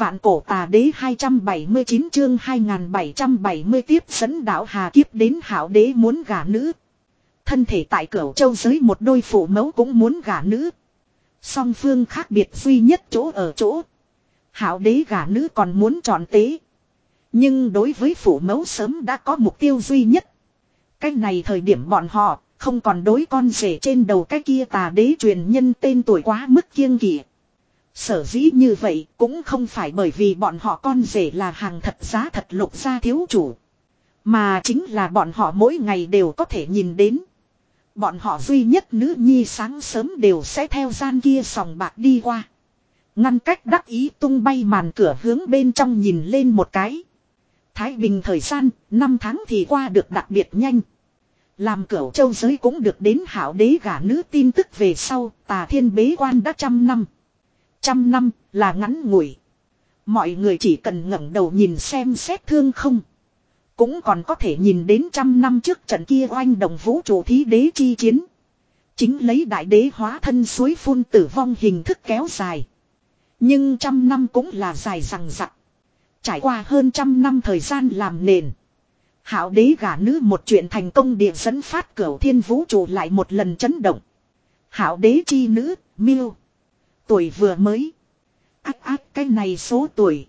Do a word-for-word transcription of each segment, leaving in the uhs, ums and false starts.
Vạn cổ tà đế hai trăm bảy mươi chín chương hai nghìn bảy trăm bảy mươi tiếp dẫn đạo hà kiếp đến hảo đế muốn gả nữ. Thân thể tại Cửu Châu giới một đôi phụ mẫu cũng muốn gả nữ. Song phương khác biệt duy nhất chỗ ở chỗ. Hảo đế gả nữ còn muốn chọn tế. Nhưng đối với phụ mẫu sớm đã có mục tiêu duy nhất. Cái này thời điểm bọn họ không còn đối con rể trên đầu cái kia tà đế truyền nhân tên tuổi quá mức kiêng kỵ. Sở dĩ như vậy cũng không phải bởi vì bọn họ con rể là hàng thật giá thật Lục gia thiếu chủ. Mà chính là bọn họ mỗi ngày đều có thể nhìn đến. Bọn họ duy nhất nữ nhi sáng sớm đều sẽ theo gian kia sòng bạc đi qua. Ngăn cách đắc ý tung bay màn cửa hướng bên trong nhìn lên một cái. Thái bình thời gian, năm tháng thì qua được đặc biệt nhanh. Làm Cửu Châu giới cũng được đến hảo đế gả nữ tin tức về sau, Tà Thiên bế quan đã trăm năm. Trăm năm là ngắn ngủi. Mọi người chỉ cần ngẩng đầu nhìn xem xét thương không. Cũng còn có thể nhìn đến trăm năm trước trận kia oanh động vũ trụ thí đế chi chiến. Chính lấy đại đế hóa thân suối phun tử vong hình thức kéo dài. Nhưng trăm năm cũng là dài rằng rặc. Trải qua hơn trăm năm thời gian làm nền. Hảo đế gả nữ một chuyện thành công địa dẫn phát Cửu Thiên vũ trụ lại một lần chấn động. Hảo đế chi nữ, Miêu. Tuổi vừa mới. Ác ác cái này số tuổi.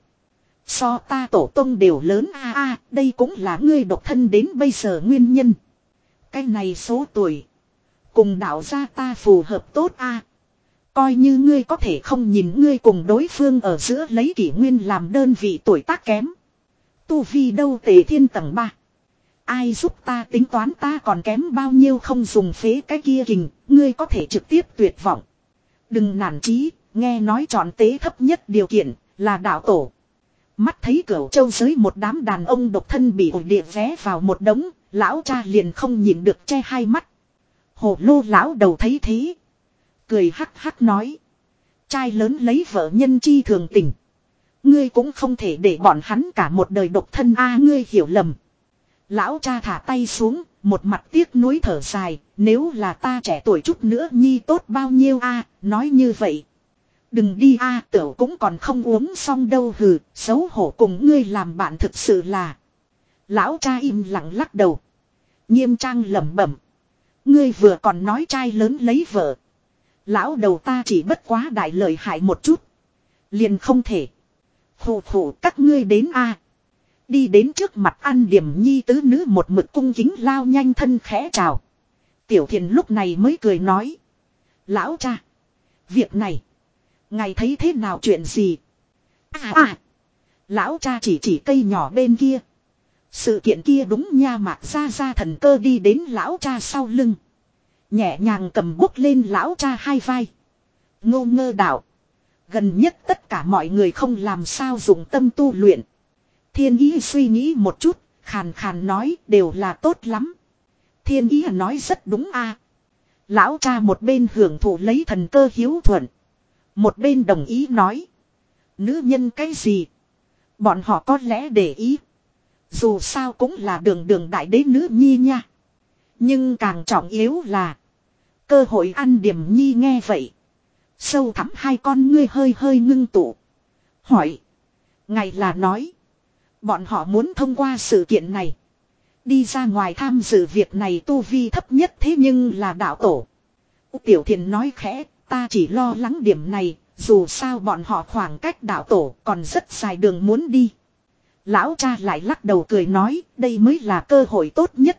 So ta tổ tông đều lớn a a, đây cũng là ngươi độc thân đến bây giờ nguyên nhân. Cái này số tuổi. Cùng đạo gia ta phù hợp tốt a. Coi như ngươi có thể không nhìn ngươi cùng đối phương ở giữa lấy kỷ nguyên làm đơn vị tuổi tác kém. Tu vi đâu Tề Thiên tầng ba. Ai giúp ta tính toán ta còn kém bao nhiêu không dùng phế cái kia kình, ngươi có thể trực tiếp tuyệt vọng. Đừng nản chí, nghe nói chọn tế thấp nhất điều kiện là đạo tổ. Mắt thấy Cửu Châu giới một đám đàn ông độc thân bị ổi địa vé vào một đống, lão cha liền không nhìn được che hai mắt. Hồ lô lão đầu thấy thế. Cười hắc hắc nói. Trai lớn lấy vợ nhân chi thường tình. Ngươi cũng không thể để bọn hắn cả một đời độc thân a ngươi hiểu lầm. Lão cha thả tay xuống, một mặt tiếc nuối thở dài, nếu là ta trẻ tuổi chút nữa nhi tốt bao nhiêu a, nói như vậy. Đừng đi a, tửu cũng còn không uống xong đâu hừ, xấu hổ cùng ngươi làm bạn thực sự là. Lão cha im lặng lắc đầu. Nghiêm trang lẩm bẩm. Ngươi vừa còn nói trai lớn lấy vợ. Lão đầu ta chỉ bất quá đại lợi hại một chút. Liền không thể. Khổ khổ các ngươi đến a. Đi đến trước mặt An Điểm Nhi tứ nữ một mực cung kính lao nhanh thân khẽ chào. Tiểu Thiền lúc này mới cười nói. Lão cha. Việc này. Ngài thấy thế nào chuyện gì? À à. Lão cha chỉ chỉ cây nhỏ bên kia. Sự kiện kia đúng nha Mạc ra ra thần cơ đi đến lão cha sau lưng. Nhẹ nhàng cầm bút lên lão cha hai vai. Ngô ngơ đạo. Gần nhất tất cả mọi người không làm sao dùng tâm tu luyện. Thiên ý suy nghĩ một chút, khàn khàn nói đều là tốt lắm. Thiên ý nói rất đúng a. Lão cha một bên hưởng thụ lấy thần cơ hiếu thuận. Một bên đồng ý nói. Nữ nhân cái gì? Bọn họ có lẽ để ý. Dù sao cũng là đường đường đại đế nữ nhi nha. Nhưng càng trọng yếu là. Cơ hội ăn Điểm Nhi nghe vậy. Sâu thẳm hai con ngươi hơi hơi ngưng tụ. Hỏi. Ngài là nói. Bọn họ muốn thông qua sự kiện này. Đi ra ngoài tham dự việc này tu vi thấp nhất thế nhưng là đạo tổ. Tiểu Thiền nói khẽ. Ta chỉ lo lắng điểm này. Dù sao bọn họ khoảng cách đạo tổ còn rất dài đường muốn đi. Lão cha lại lắc đầu cười nói. Đây mới là cơ hội tốt nhất.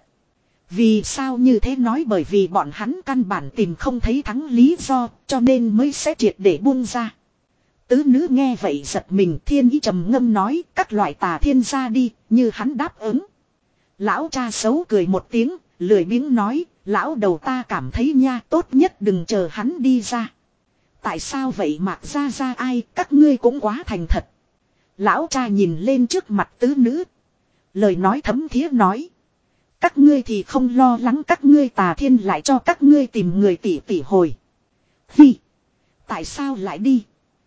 Vì sao như thế nói bởi vì bọn hắn căn bản tìm không thấy thắng lý do cho nên mới sẽ triệt để buông ra. Tứ nữ nghe vậy giật mình thiên ý trầm ngâm nói các loại tà thiên ra đi như hắn đáp ứng. Lão cha xấu cười một tiếng lười biếng nói lão đầu ta cảm thấy nha tốt nhất đừng chờ hắn đi ra. Tại sao vậy Mạc ra ra ai các ngươi cũng quá thành thật. Lão cha nhìn lên trước mặt tứ nữ. Lời nói thấm thía nói. Các ngươi thì không lo lắng các ngươi tà thiên lại cho các ngươi tìm người tỷ tỷ hồi. Hi. Tại sao lại đi?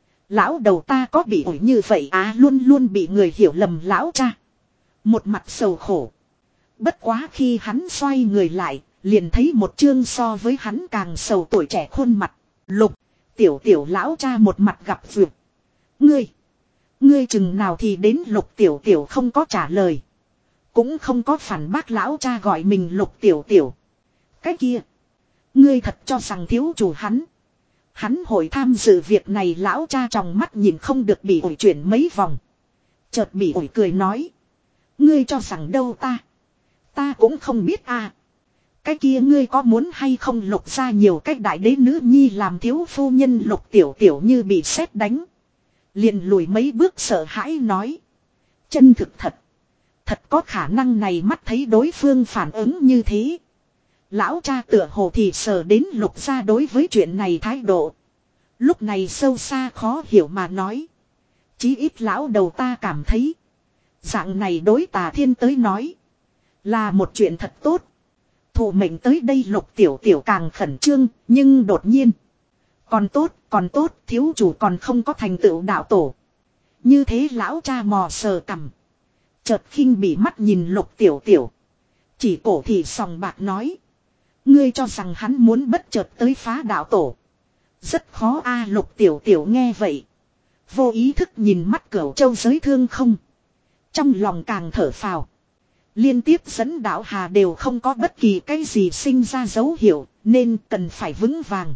Lão đầu ta có bị ổi như vậy à luôn luôn bị người hiểu lầm lão cha. Một mặt sầu khổ. Bất quá khi hắn xoay người lại, liền thấy một chương so với hắn càng sầu tuổi trẻ khuôn mặt. Lục, tiểu tiểu lão cha một mặt gặp vượt. Ngươi, Ngươi chừng nào thì đến Lục Tiểu Tiểu không có trả lời. Cũng không có phản bác lão cha gọi mình Lục Tiểu Tiểu. Cái kia. Ngươi thật cho rằng thiếu chủ hắn. Hắn hội tham dự việc này lão cha trong mắt nhìn không được bị ủi chuyển mấy vòng. Chợt bị ủi cười nói. Ngươi cho rằng đâu ta. Ta cũng không biết à. Cái kia ngươi có muốn hay không Lục ra nhiều cách đại đế nữ nhi làm thiếu phu nhân Lục Tiểu Tiểu như bị sét đánh. Liền lùi mấy bước sợ hãi nói. Chân thực thật. Thật có khả năng này mắt thấy đối phương phản ứng như thế. Lão cha tựa hồ thì sờ đến Lục ra đối với chuyện này thái độ. Lúc này sâu xa khó hiểu mà nói. Chí ít lão đầu ta cảm thấy. Dạng này đối Tà Thiên tới nói. Là một chuyện thật tốt. Thụ mệnh tới đây Lục Tiểu Tiểu càng khẩn trương. Nhưng đột nhiên. Còn tốt, còn tốt, thiếu chủ còn không có thành tựu đạo tổ. Như thế lão cha mò sờ cằm. Chợt khinh bị mắt nhìn Lục Tiểu Tiểu. Chỉ cổ thì sòng bạc nói. Ngươi cho rằng hắn muốn bất chợt tới phá đạo tổ. Rất khó a. Lục Tiểu Tiểu nghe vậy. Vô ý thức nhìn mắt Cửu Châu giới thương không. Trong lòng càng thở phào. Liên tiếp dẫn đạo hà đều không có bất kỳ cái gì sinh ra dấu hiệu. Nên cần phải vững vàng.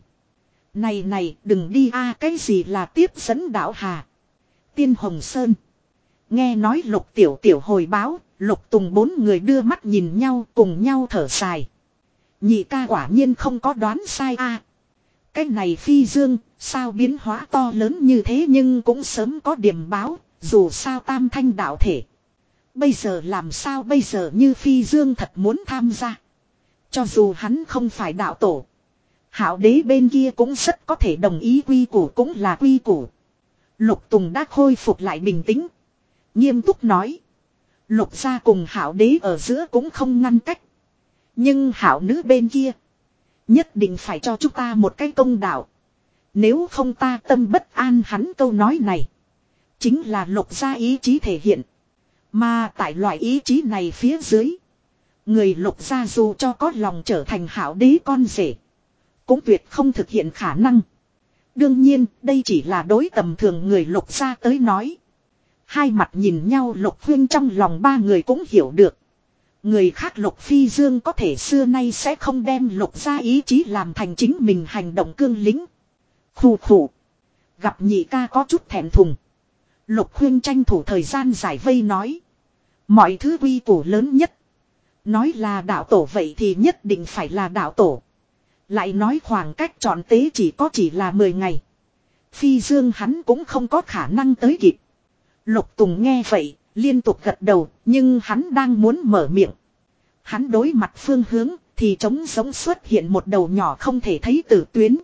Này này đừng đi a. Cái gì là tiếp dẫn đạo hà. Tiên Hồng Sơn. Nghe nói Lục Tiểu Tiểu hồi báo. Lục Tùng bốn người đưa mắt nhìn nhau cùng nhau thở dài. Nhị ca quả nhiên không có đoán sai a. Cái này phi dương, sao biến hóa to lớn như thế nhưng cũng sớm có điểm báo, dù sao tam thanh đạo thể. Bây giờ làm sao bây giờ như phi dương thật muốn tham gia. Cho dù hắn không phải đạo tổ. Hạo đế bên kia cũng rất có thể đồng ý quy củ cũng là quy củ. Lục Tùng đã khôi phục lại bình tĩnh. Nghiêm túc nói. Lục gia cùng Hạo đế ở giữa cũng không ngăn cách. Nhưng Hạo nữ bên kia. Nhất định phải cho chúng ta một cái công đạo. Nếu không ta tâm bất an hắn câu nói này. Chính là Lục gia ý chí thể hiện. Mà tại loại ý chí này phía dưới. Người Lục gia dù cho có lòng trở thành Hạo đế con rể. Cũng tuyệt không thực hiện khả năng. Đương nhiên đây chỉ là đối tầm thường người Lục gia tới nói. Hai mặt nhìn nhau Lục Huyên trong lòng ba người cũng hiểu được. Người khác Lục Phi Dương có thể xưa nay sẽ không đem Lục gia ý chí làm thành chính mình hành động cương lính. Khủ khủ. Gặp nhị ca có chút thẹn thùng. Lục Huyên tranh thủ thời gian giải vây nói. Mọi thứ quy củ lớn nhất. Nói là đạo tổ vậy thì nhất định phải là đạo tổ. Lại nói khoảng cách chọn tế chỉ có chỉ là mười ngày. Phi Dương hắn cũng không có khả năng tới kịp. Lục Tùng nghe vậy, liên tục gật đầu, nhưng hắn đang muốn mở miệng. Hắn đối mặt phương hướng, thì trống giống xuất hiện một đầu nhỏ không thể thấy tử tuyến.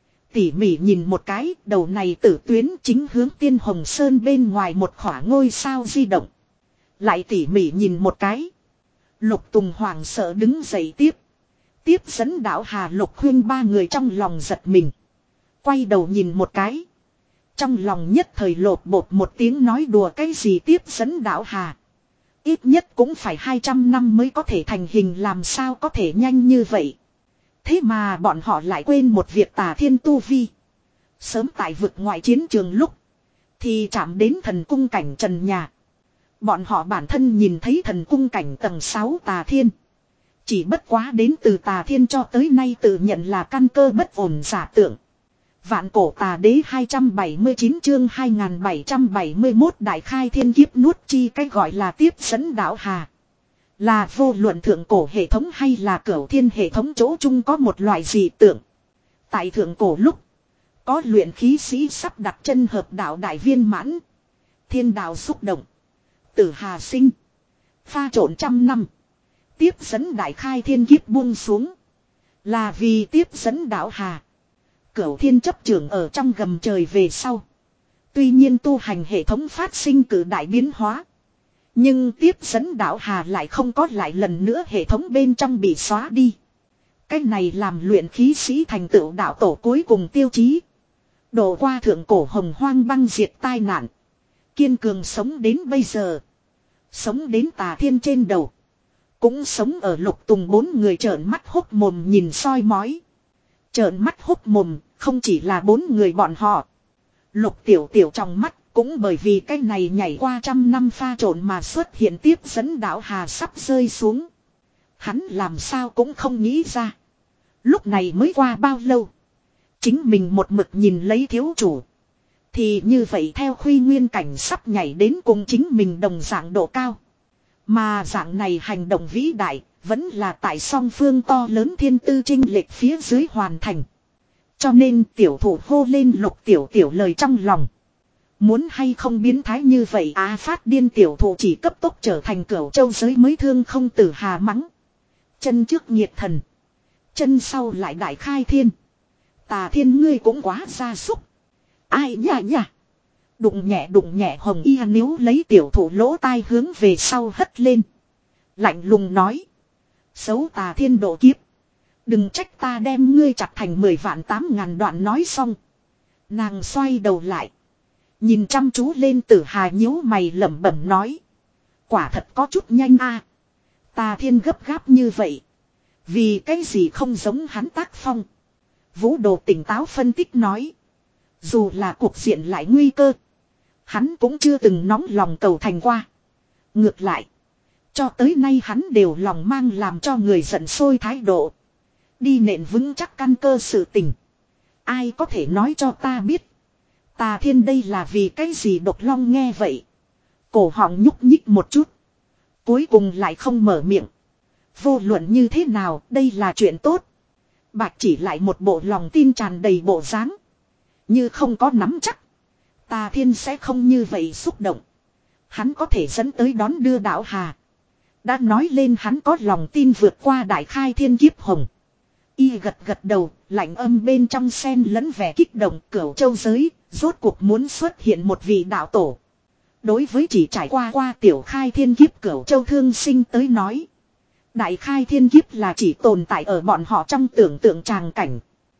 Tỉ mỉ nhìn một cái, đầu này tử tuyến chính hướng Tiên Hồng Sơn bên ngoài một khỏa ngôi sao di động. Lại tỉ mỉ nhìn một cái. Lục Tùng hoảng sợ đứng dậy tiếp. Tiếp dẫn đạo Hà Lục Huyên ba người trong lòng giật mình. Quay đầu nhìn một cái. Trong lòng nhất thời lột bột một tiếng nói đùa cái gì tiếp dẫn đạo Hà. Ít nhất cũng phải hai trăm năm mới có thể thành hình làm sao có thể nhanh như vậy. Thế mà bọn họ lại quên một việc Tà Thiên tu vi. Sớm tại vực ngoại chiến trường lúc. Thì chạm đến thần cung cảnh trần nhà. Bọn họ bản thân nhìn thấy thần cung cảnh tầng sáu Tà Thiên. Chỉ bất quá đến từ Tà Thiên cho tới nay tự nhận là căn cơ bất ổn giả tượng. Vạn cổ Tà Đế hai trăm bảy mươi chín chương hai nghìn bảy trăm bảy mươi mốt đại khai thiên kiếp nuốt chi cái gọi là tiếp dẫn đạo Hà. Là vô luận thượng cổ hệ thống hay là cửu thiên hệ thống chỗ chung có một loại dị tượng. Tại thượng cổ lúc, có luyện khí sĩ sắp đặt chân hợp đạo đại viên mãn. Thiên đạo xúc động. Tử hà sinh. Pha trộn trăm năm. Tiếp dẫn đại khai thiên kiếp buông xuống. Là vì tiếp dẫn đạo Hà. Cửu thiên chấp trưởng ở trong gầm trời về sau. Tuy nhiên tu hành hệ thống phát sinh cử đại biến hóa. Nhưng tiếp dẫn đạo Hà lại không có lại lần nữa hệ thống bên trong bị xóa đi. Cách này làm luyện khí sĩ thành tựu đạo tổ cuối cùng tiêu chí. Đổ qua thượng cổ hồng hoang băng diệt tai nạn. Kiên cường sống đến bây giờ. Sống đến Tà Thiên trên đầu. Cũng sống ở Lục Tùng bốn người trợn mắt hốc mồm nhìn soi mói. Trợn mắt hốc mồm không chỉ là bốn người bọn họ. Lục Tiểu Tiểu trong mắt Cũng bởi vì cái này nhảy qua trăm năm pha trộn mà xuất hiện tiếp dẫn đạo hà sắp rơi xuống. Hắn làm sao cũng không nghĩ ra. Lúc này mới qua bao lâu. Chính mình một mực nhìn lấy thiếu chủ. Thì như vậy theo khuy nguyên cảnh sắp nhảy đến cùng chính mình đồng dạng độ cao. Mà dạng này hành động vĩ đại. Vẫn là tại song phương to lớn thiên tư chinh lệch phía dưới hoàn thành. Cho nên tiểu thủ hô lên Lục Tiểu Tiểu lời trong lòng. Muốn hay không biến thái như vậy á, phát điên tiểu thủ chỉ cấp tốc trở thành cửu châu giới mới thương không tử hà mắng. Chân trước nhiệt thần. Chân sau lại đại khai thiên. Tà thiên ngươi cũng quá gia súc. Ai nhả nhả. Đụng nhẹ đụng nhẹ hồng y níu lấy tiểu thủ lỗ tai hướng về sau hất lên. Lạnh lùng nói. Xấu tà thiên độ kiếp. Đừng trách ta đem ngươi chặt thành mười vạn tám ngàn đoạn nói xong. Nàng xoay đầu lại. Nhìn chăm chú lên tử hà nhíu mày lẩm bẩm nói. Quả thật có chút nhanh a. Tà thiên gấp gáp như vậy. Vì cái gì không giống hắn tác phong. Vũ Đồ tỉnh táo phân tích nói. Dù là cuộc diện lại nguy cơ. Hắn cũng chưa từng nóng lòng cầu thành qua. Ngược lại. Cho tới nay hắn đều lòng mang làm cho người giận sôi thái độ. Đi nện vững chắc căn cơ sự tình. Ai có thể nói cho ta biết. Tà thiên đây là vì cái gì độc long nghe vậy. Cổ họng nhúc nhích một chút. Cuối cùng lại không mở miệng. Vô luận như thế nào đây là chuyện tốt. Bạch chỉ lại một bộ lòng tin tràn đầy bộ dáng. Như không có nắm chắc. Tà thiên sẽ không như vậy xúc động. Hắn có thể dẫn tới đón đưa đạo hà. Đã nói lên hắn có lòng tin vượt qua đại khai thiên kiếp hồng. Y gật gật đầu, lạnh âm bên trong sen lẫn vẻ kích động cửu châu giới, rốt cuộc muốn xuất hiện một vị đạo tổ. Đối với chỉ trải qua qua tiểu khai thiên kiếp cửu châu thương sinh tới nói. Đại khai thiên kiếp là chỉ tồn tại ở bọn họ trong tưởng tượng tràng cảnh.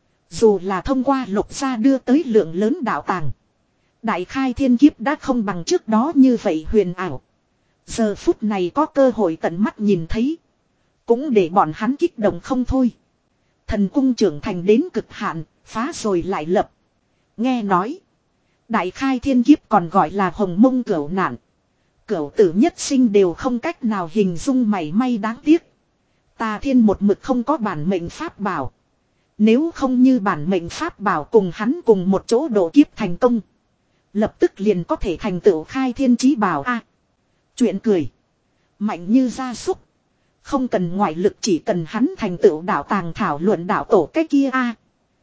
Dù là thông qua lục gia đưa tới lượng lớn đạo tàng. Đại khai thiên kiếp đã không bằng trước đó như vậy huyền ảo. Giờ phút này có cơ hội tận mắt nhìn thấy. Cũng để bọn hắn kích động không thôi. Thần cung trưởng thành đến cực hạn, phá rồi lại lập. Nghe nói. Đại khai thiên kiếp còn gọi là hồng mông cửu nạn. Cửu tử nhất sinh đều không cách nào hình dung mảy may đáng tiếc. Tà thiên một mực không có bản mệnh pháp bảo. Nếu không như bản mệnh pháp bảo cùng hắn cùng một chỗ độ kiếp thành công. Lập tức liền có thể thành tựu khai thiên chí bảo a. Chuyện cười. Mạnh như gia súc. Không cần ngoại lực chỉ cần hắn thành tựu đạo tàng thảo luận đạo tổ cái kia a.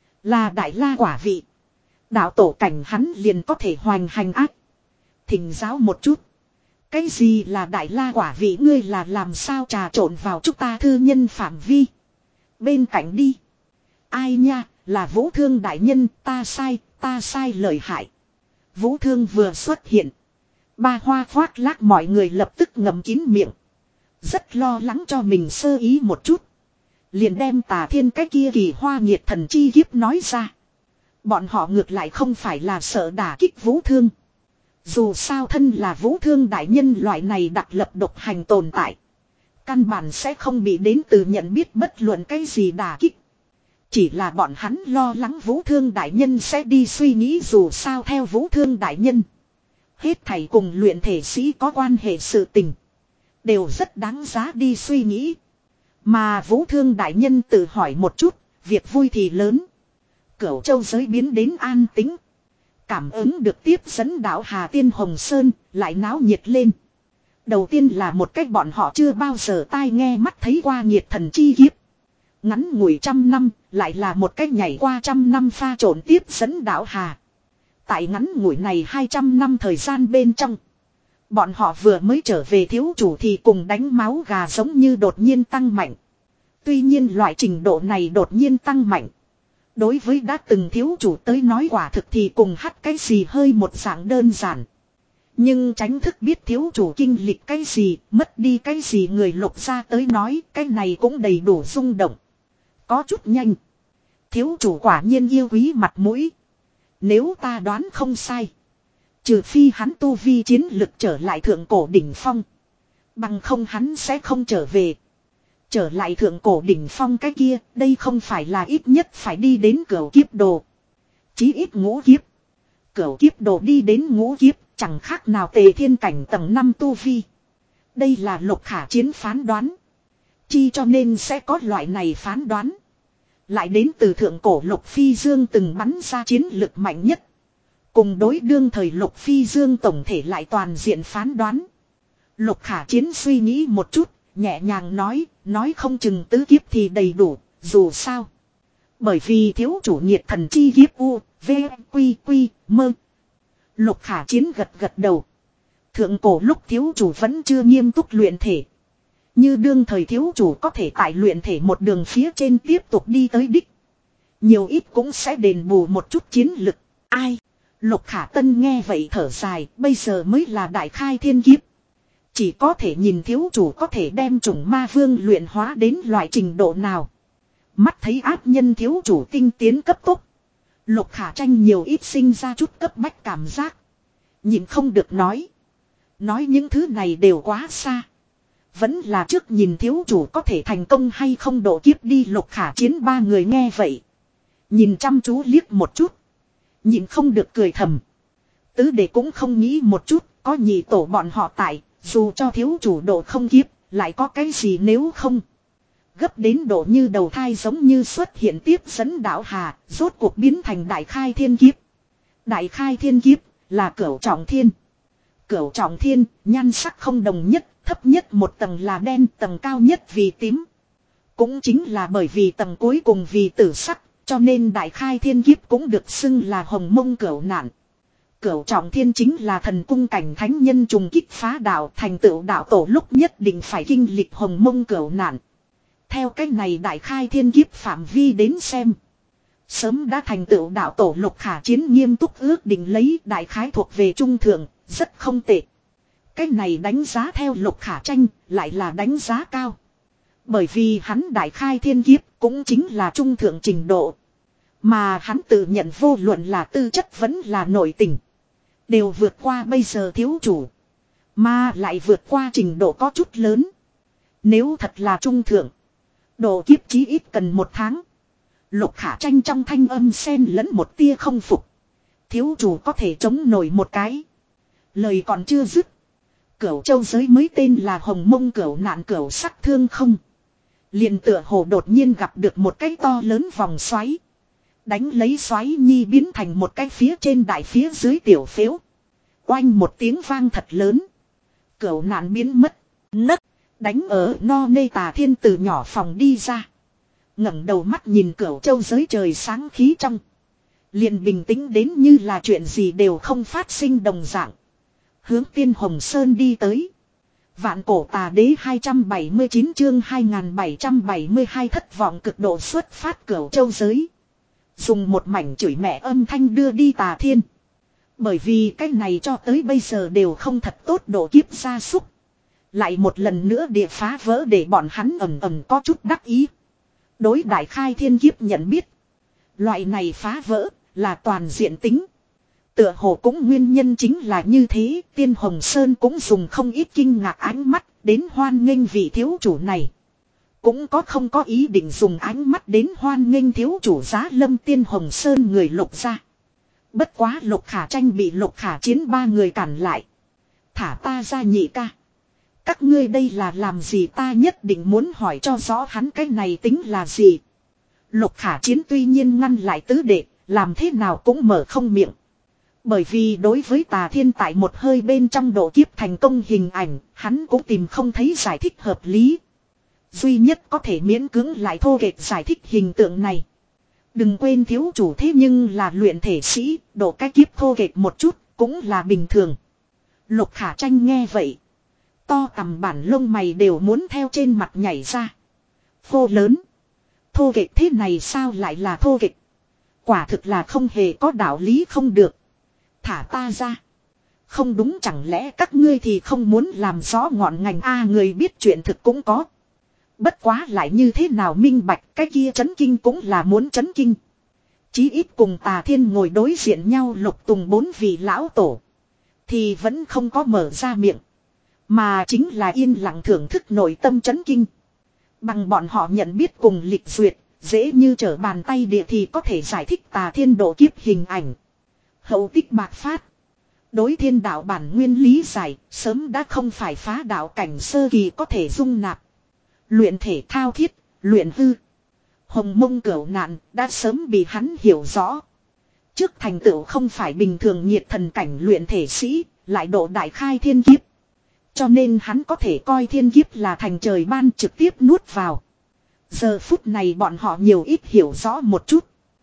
Là đại la quả vị. Đạo tổ cảnh hắn liền có thể hoành hành ác. Thỉnh giáo một chút. Cái gì là đại la quả vị ngươi là làm sao trà trộn vào chúng ta thư nhân phạm vi. Bên cạnh đi. Ai nha, là Vũ Thương đại nhân, ta sai, ta sai lời hại. Vũ Thương vừa xuất hiện. Ba hoa khoác lác mọi người lập tức ngậm kín miệng. Rất lo lắng cho mình sơ ý một chút. Liền đem Tà thiên cái kia kỳ hoa nhiệt thần chi kiếp nói ra. Bọn họ ngược lại không phải là sợ đả kích Vũ Thương. Dù sao thân là Vũ Thương đại nhân loại này đặc lập độc hành tồn tại. Căn bản sẽ không bị đến từ nhận biết bất luận cái gì đả kích. Chỉ là bọn hắn lo lắng Vũ Thương đại nhân sẽ đi suy nghĩ dù sao theo Vũ Thương đại nhân. Hết thảy cùng luyện thể sĩ có quan hệ sự tình. Đều rất đáng giá đi suy nghĩ. Mà Vũ Thương đại nhân tự hỏi một chút, việc vui thì lớn. Cửu châu giới biến đến an tĩnh. Cảm ứng được tiếp dẫn đạo Hà Tiên Hồng Sơn, lại náo nhiệt lên. Đầu tiên là một cách bọn họ chưa bao giờ tai nghe mắt thấy qua nhiệt thần chi kiếp. Ngắn ngủi trăm năm, lại là một cách nhảy qua trăm năm pha trộn tiếp dẫn đạo Hà. Tại ngắn ngủi này hai trăm năm thời gian bên trong. Bọn họ vừa mới trở về thiếu chủ thì cùng đánh máu gà giống như đột nhiên tăng mạnh. Tuy nhiên loại trình độ này đột nhiên tăng mạnh. Đối với đã từng thiếu chủ tới nói quả thực thì cùng hắt cái gì hơi một dạng đơn giản. Nhưng tránh thức biết thiếu chủ kinh lịch cái gì, mất đi cái gì người lục ra tới nói cái này cũng đầy đủ rung động. Có chút nhanh. Thiếu chủ quả nhiên yêu quý mặt mũi. Nếu ta đoán không sai. Trừ phi hắn tu vi chiến lực trở lại thượng cổ đỉnh phong. Bằng không hắn sẽ không trở về. Trở lại thượng cổ đỉnh phong cái kia, đây không phải là ít nhất phải đi đến cửu kiếp đồ. Chí ít ngũ kiếp. Cửu kiếp độ đi đến ngũ kiếp, chẳng khác nào tề thiên cảnh tầng năm tu vi. Đây là Lục Khả Chiến phán đoán. Chi cho nên sẽ có loại này phán đoán. Lại đến từ thượng cổ Lục Phi Dương từng bắn ra chiến lực mạnh nhất. Cùng đối đương thời Lục Phi Dương tổng thể lại toàn diện phán đoán. Lục Khả Chiến suy nghĩ một chút, nhẹ nhàng nói, nói không chừng tứ kiếp thì đầy đủ, dù sao. Bởi vì thiếu chủ nhiệt thần chi kiếp u, v, quy, quy, mơ. Lục Khả Chiến gật gật đầu. Thượng cổ lúc thiếu chủ vẫn chưa nghiêm túc luyện thể. Như đương thời thiếu chủ có thể tại luyện thể một đường phía trên tiếp tục đi tới đích. Nhiều ít cũng sẽ đền bù một chút chiến lực. Ai? Lục Khả Tân nghe vậy thở dài, bây giờ mới là đại khai thiên kiếp. Chỉ có thể nhìn thiếu chủ có thể đem chủng ma vương luyện hóa đến loại trình độ nào. Mắt thấy ác nhân thiếu chủ tinh tiến cấp tốc. Lục Khả Tranh nhiều ít sinh ra chút cấp bách cảm giác. Nhìn không được nói. Nói những thứ này đều quá xa. Vẫn là trước nhìn thiếu chủ có thể thành công hay không độ kiếp đi. Lục Khả Chiến ba người nghe vậy. Nhìn chăm chú liếc một chút. Nhìn không được cười thầm. Tứ đệ cũng không nghĩ một chút. Có nhị tổ bọn họ tại. Dù cho thiếu chủ độ không kiếp. Lại có cái gì nếu không. Gấp đến độ như đầu thai giống như xuất hiện tiếp dẫn đạo hà. Rốt cuộc biến thành đại khai thiên kiếp. Đại khai thiên kiếp là cửu trọng thiên. Cửu trọng thiên nhan sắc không đồng nhất. Thấp nhất một tầng là đen, tầng cao nhất vì tím. Cũng chính là bởi vì tầng cuối cùng vì tử sắc, cho nên đại khai thiên kiếp cũng được xưng là hồng mông cửu nạn. Cửu trọng thiên chính là thần cung cảnh thánh nhân trùng kích phá đạo, thành tựu đạo tổ lúc nhất định phải kinh lịch hồng mông cửu nạn. Theo cách này đại khai thiên kiếp phạm vi đến xem. Sớm đã thành tựu đạo tổ Lục Khả Chiến nghiêm túc ước định lấy đại khái thuộc về trung thượng, rất không tệ. Cái này đánh giá theo Lục Khả Tranh lại là đánh giá cao. Bởi vì hắn đại khai thiên kiếp cũng chính là trung thượng trình độ. Mà hắn tự nhận vô luận là tư chất vẫn là nội tình. Đều vượt qua bây giờ thiếu chủ. Mà lại vượt qua trình độ có chút lớn. Nếu thật là trung thượng. Độ kiếp chí ít cần một tháng. Lục Khả Tranh trong thanh âm xen lẫn một tia không phục. Thiếu chủ có thể chống nổi một cái. Lời còn chưa dứt. Cửu châu giới mới tên là hồng mông cửu nạn cửu sắc thương không. Liền tựa hồ đột nhiên gặp được một cái to lớn vòng xoáy. Đánh lấy xoáy nhi biến thành một cái phía trên đại phía dưới tiểu phếu. Oanh một tiếng vang thật lớn. Cửu nạn biến mất. Nấc. Đánh ở no nê Tà Thiên từ nhỏ phòng đi ra. ngẩng đầu mắt nhìn cửu châu giới trời sáng khí trong. Liền bình tĩnh đến như là chuyện gì đều không phát sinh đồng dạng. Hướng Tiên Hồng Sơn đi tới. Vạn cổ tà đế hai trăm bảy mươi chín chương hai nghìn bảy trăm bảy mươi hai thất vọng cực độ xuất phát cửu châu giới. Dùng một mảnh chửi mẹ âm thanh đưa đi Tà Thiên. Bởi vì cái này cho tới bây giờ đều không thật tốt độ kiếp gia súc. Lại một lần nữa địa phá vỡ để bọn hắn ầm ầm có chút đắc ý. Đối đại khai thiên kiếp nhận biết. Loại này phá vỡ là toàn diện tính. Tựa hồ cũng nguyên nhân chính là như thế, Tiên Hồng Sơn cũng dùng không ít kinh ngạc ánh mắt đến hoan nghênh vị thiếu chủ này. Cũng có không có ý định dùng ánh mắt đến hoan nghênh thiếu chủ giá lâm Tiên Hồng Sơn người Lục ra. Bất quá Lục Khả Tranh bị Lục Khả Chiến ba người cản lại. Thả ta ra nhị ca. Các ngươi đây là làm gì, ta nhất định muốn hỏi cho rõ hắn cái này tính là gì. Lục Khả Chiến tuy nhiên ngăn lại tứ đệ, làm thế nào cũng mở không miệng. Bởi vì đối với Tà Thiên tại một hơi bên trong độ kiếp thành công hình ảnh, hắn cũng tìm không thấy giải thích hợp lý. Duy nhất có thể miễn cưỡng lại thô kệch giải thích hình tượng này. Đừng quên thiếu chủ thế nhưng là luyện thể sĩ, độ cái kiếp thô kệch một chút, cũng là bình thường. Lục Khả Tranh nghe vậy. To tầm bản lông mày đều muốn theo trên mặt nhảy ra. Phô lớn. Thô kệch thế này sao lại là thô kệch? Quả thực là không hề có đạo lý không được. Thả ta ra. Không đúng, chẳng lẽ các ngươi thì không muốn làm rõ ngọn ngành a? Người biết chuyện thực cũng có. Bất quá lại như thế nào minh bạch, cái kia chấn kinh cũng là muốn chấn kinh. Chí ít cùng Tà Thiên ngồi đối diện nhau Lục Tùng bốn vị lão tổ. Thì vẫn không có mở ra miệng. Mà chính là yên lặng thưởng thức nội tâm chấn kinh. Bằng bọn họ nhận biết cùng lịch duyệt, dễ như trở bàn tay địa thì có thể giải thích Tà Thiên độ kiếp hình ảnh. Hậu tích bạc phát. Đối thiên đạo bản nguyên lý giải, sớm đã không phải phá đạo cảnh sơ kỳ có thể dung nạp. Luyện thể thao thiết, luyện hư. Hồng mông cửu nạn đã sớm bị hắn hiểu rõ. Trước thành tựu không phải bình thường nhiệt thần cảnh luyện thể sĩ, lại độ đại khai thiên kiếp. Cho nên hắn có thể coi thiên kiếp là thành trời ban trực tiếp nuốt vào. Giờ phút này bọn họ nhiều ít hiểu rõ một chút.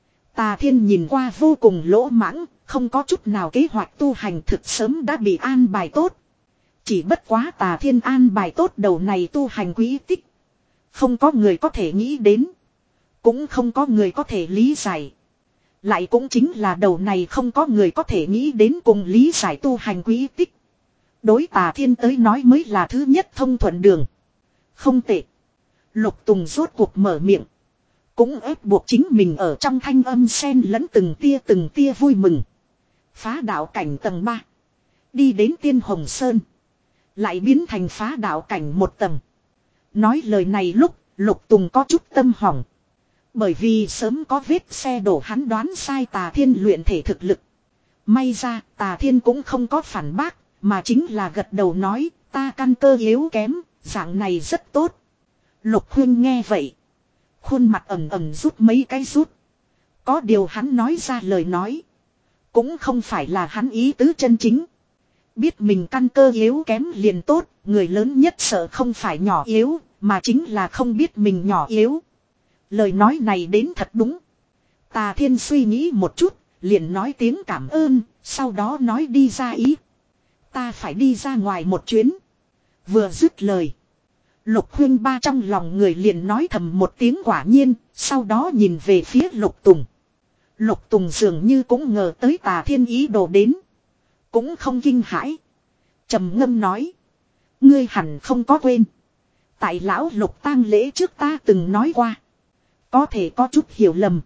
Tà Thiên nhìn qua vô cùng lỗ mãng, không có chút nào kế hoạch tu hành thực sớm đã bị an bài tốt. Chỉ bất quá Tà Thiên an bài tốt đầu này tu hành quý tích. Không có người có thể nghĩ đến. Cũng không có người có thể lý giải. Lại cũng chính là đầu này không có người có thể nghĩ đến cùng lý giải tu hành quý tích. Đối Tà Thiên tới nói mới là thứ nhất thông thuận đường. Không tệ. Lục Tùng rốt cuộc mở miệng. Cũng ép buộc chính mình ở trong thanh âm xen lẫn từng tia từng tia vui mừng. Phá đạo cảnh tầng ba. Đi đến Tiên Hồng Sơn. Lại biến thành phá đạo cảnh một tầng. Nói lời này lúc Lục Tùng có chút tâm hỏng. Bởi vì sớm có vết xe đổ hắn đoán sai Tà Thiên luyện thể thực lực. May ra Tà Thiên cũng không có phản bác. Mà chính là gật đầu nói ta căn cơ yếu kém. Dạng này rất tốt. Lục Huyên nghe vậy. Khuôn mặt ẩm ẩm rút mấy cái rút. Có điều hắn nói ra lời nói. Cũng không phải là hắn ý tứ chân chính. Biết mình căn cơ yếu kém liền tốt. Người lớn nhất sợ không phải nhỏ yếu. Mà chính là không biết mình nhỏ yếu. Lời nói này đến thật đúng. Tà Thiên suy nghĩ một chút. Liền nói tiếng cảm ơn. Sau đó nói đi ra ý. Ta phải đi ra ngoài một chuyến. Vừa dứt lời. Lục Huyên ba trong lòng người liền nói thầm một tiếng quả nhiên. Sau đó nhìn về phía Lục Tùng. Lục Tùng dường như cũng ngờ tới Tà Thiên ý đồ đến. Cũng không kinh hãi. Trầm ngâm nói. Ngươi hẳn không có quên. Tại lão Lục tang lễ trước ta từng nói qua. Có thể có chút hiểu lầm.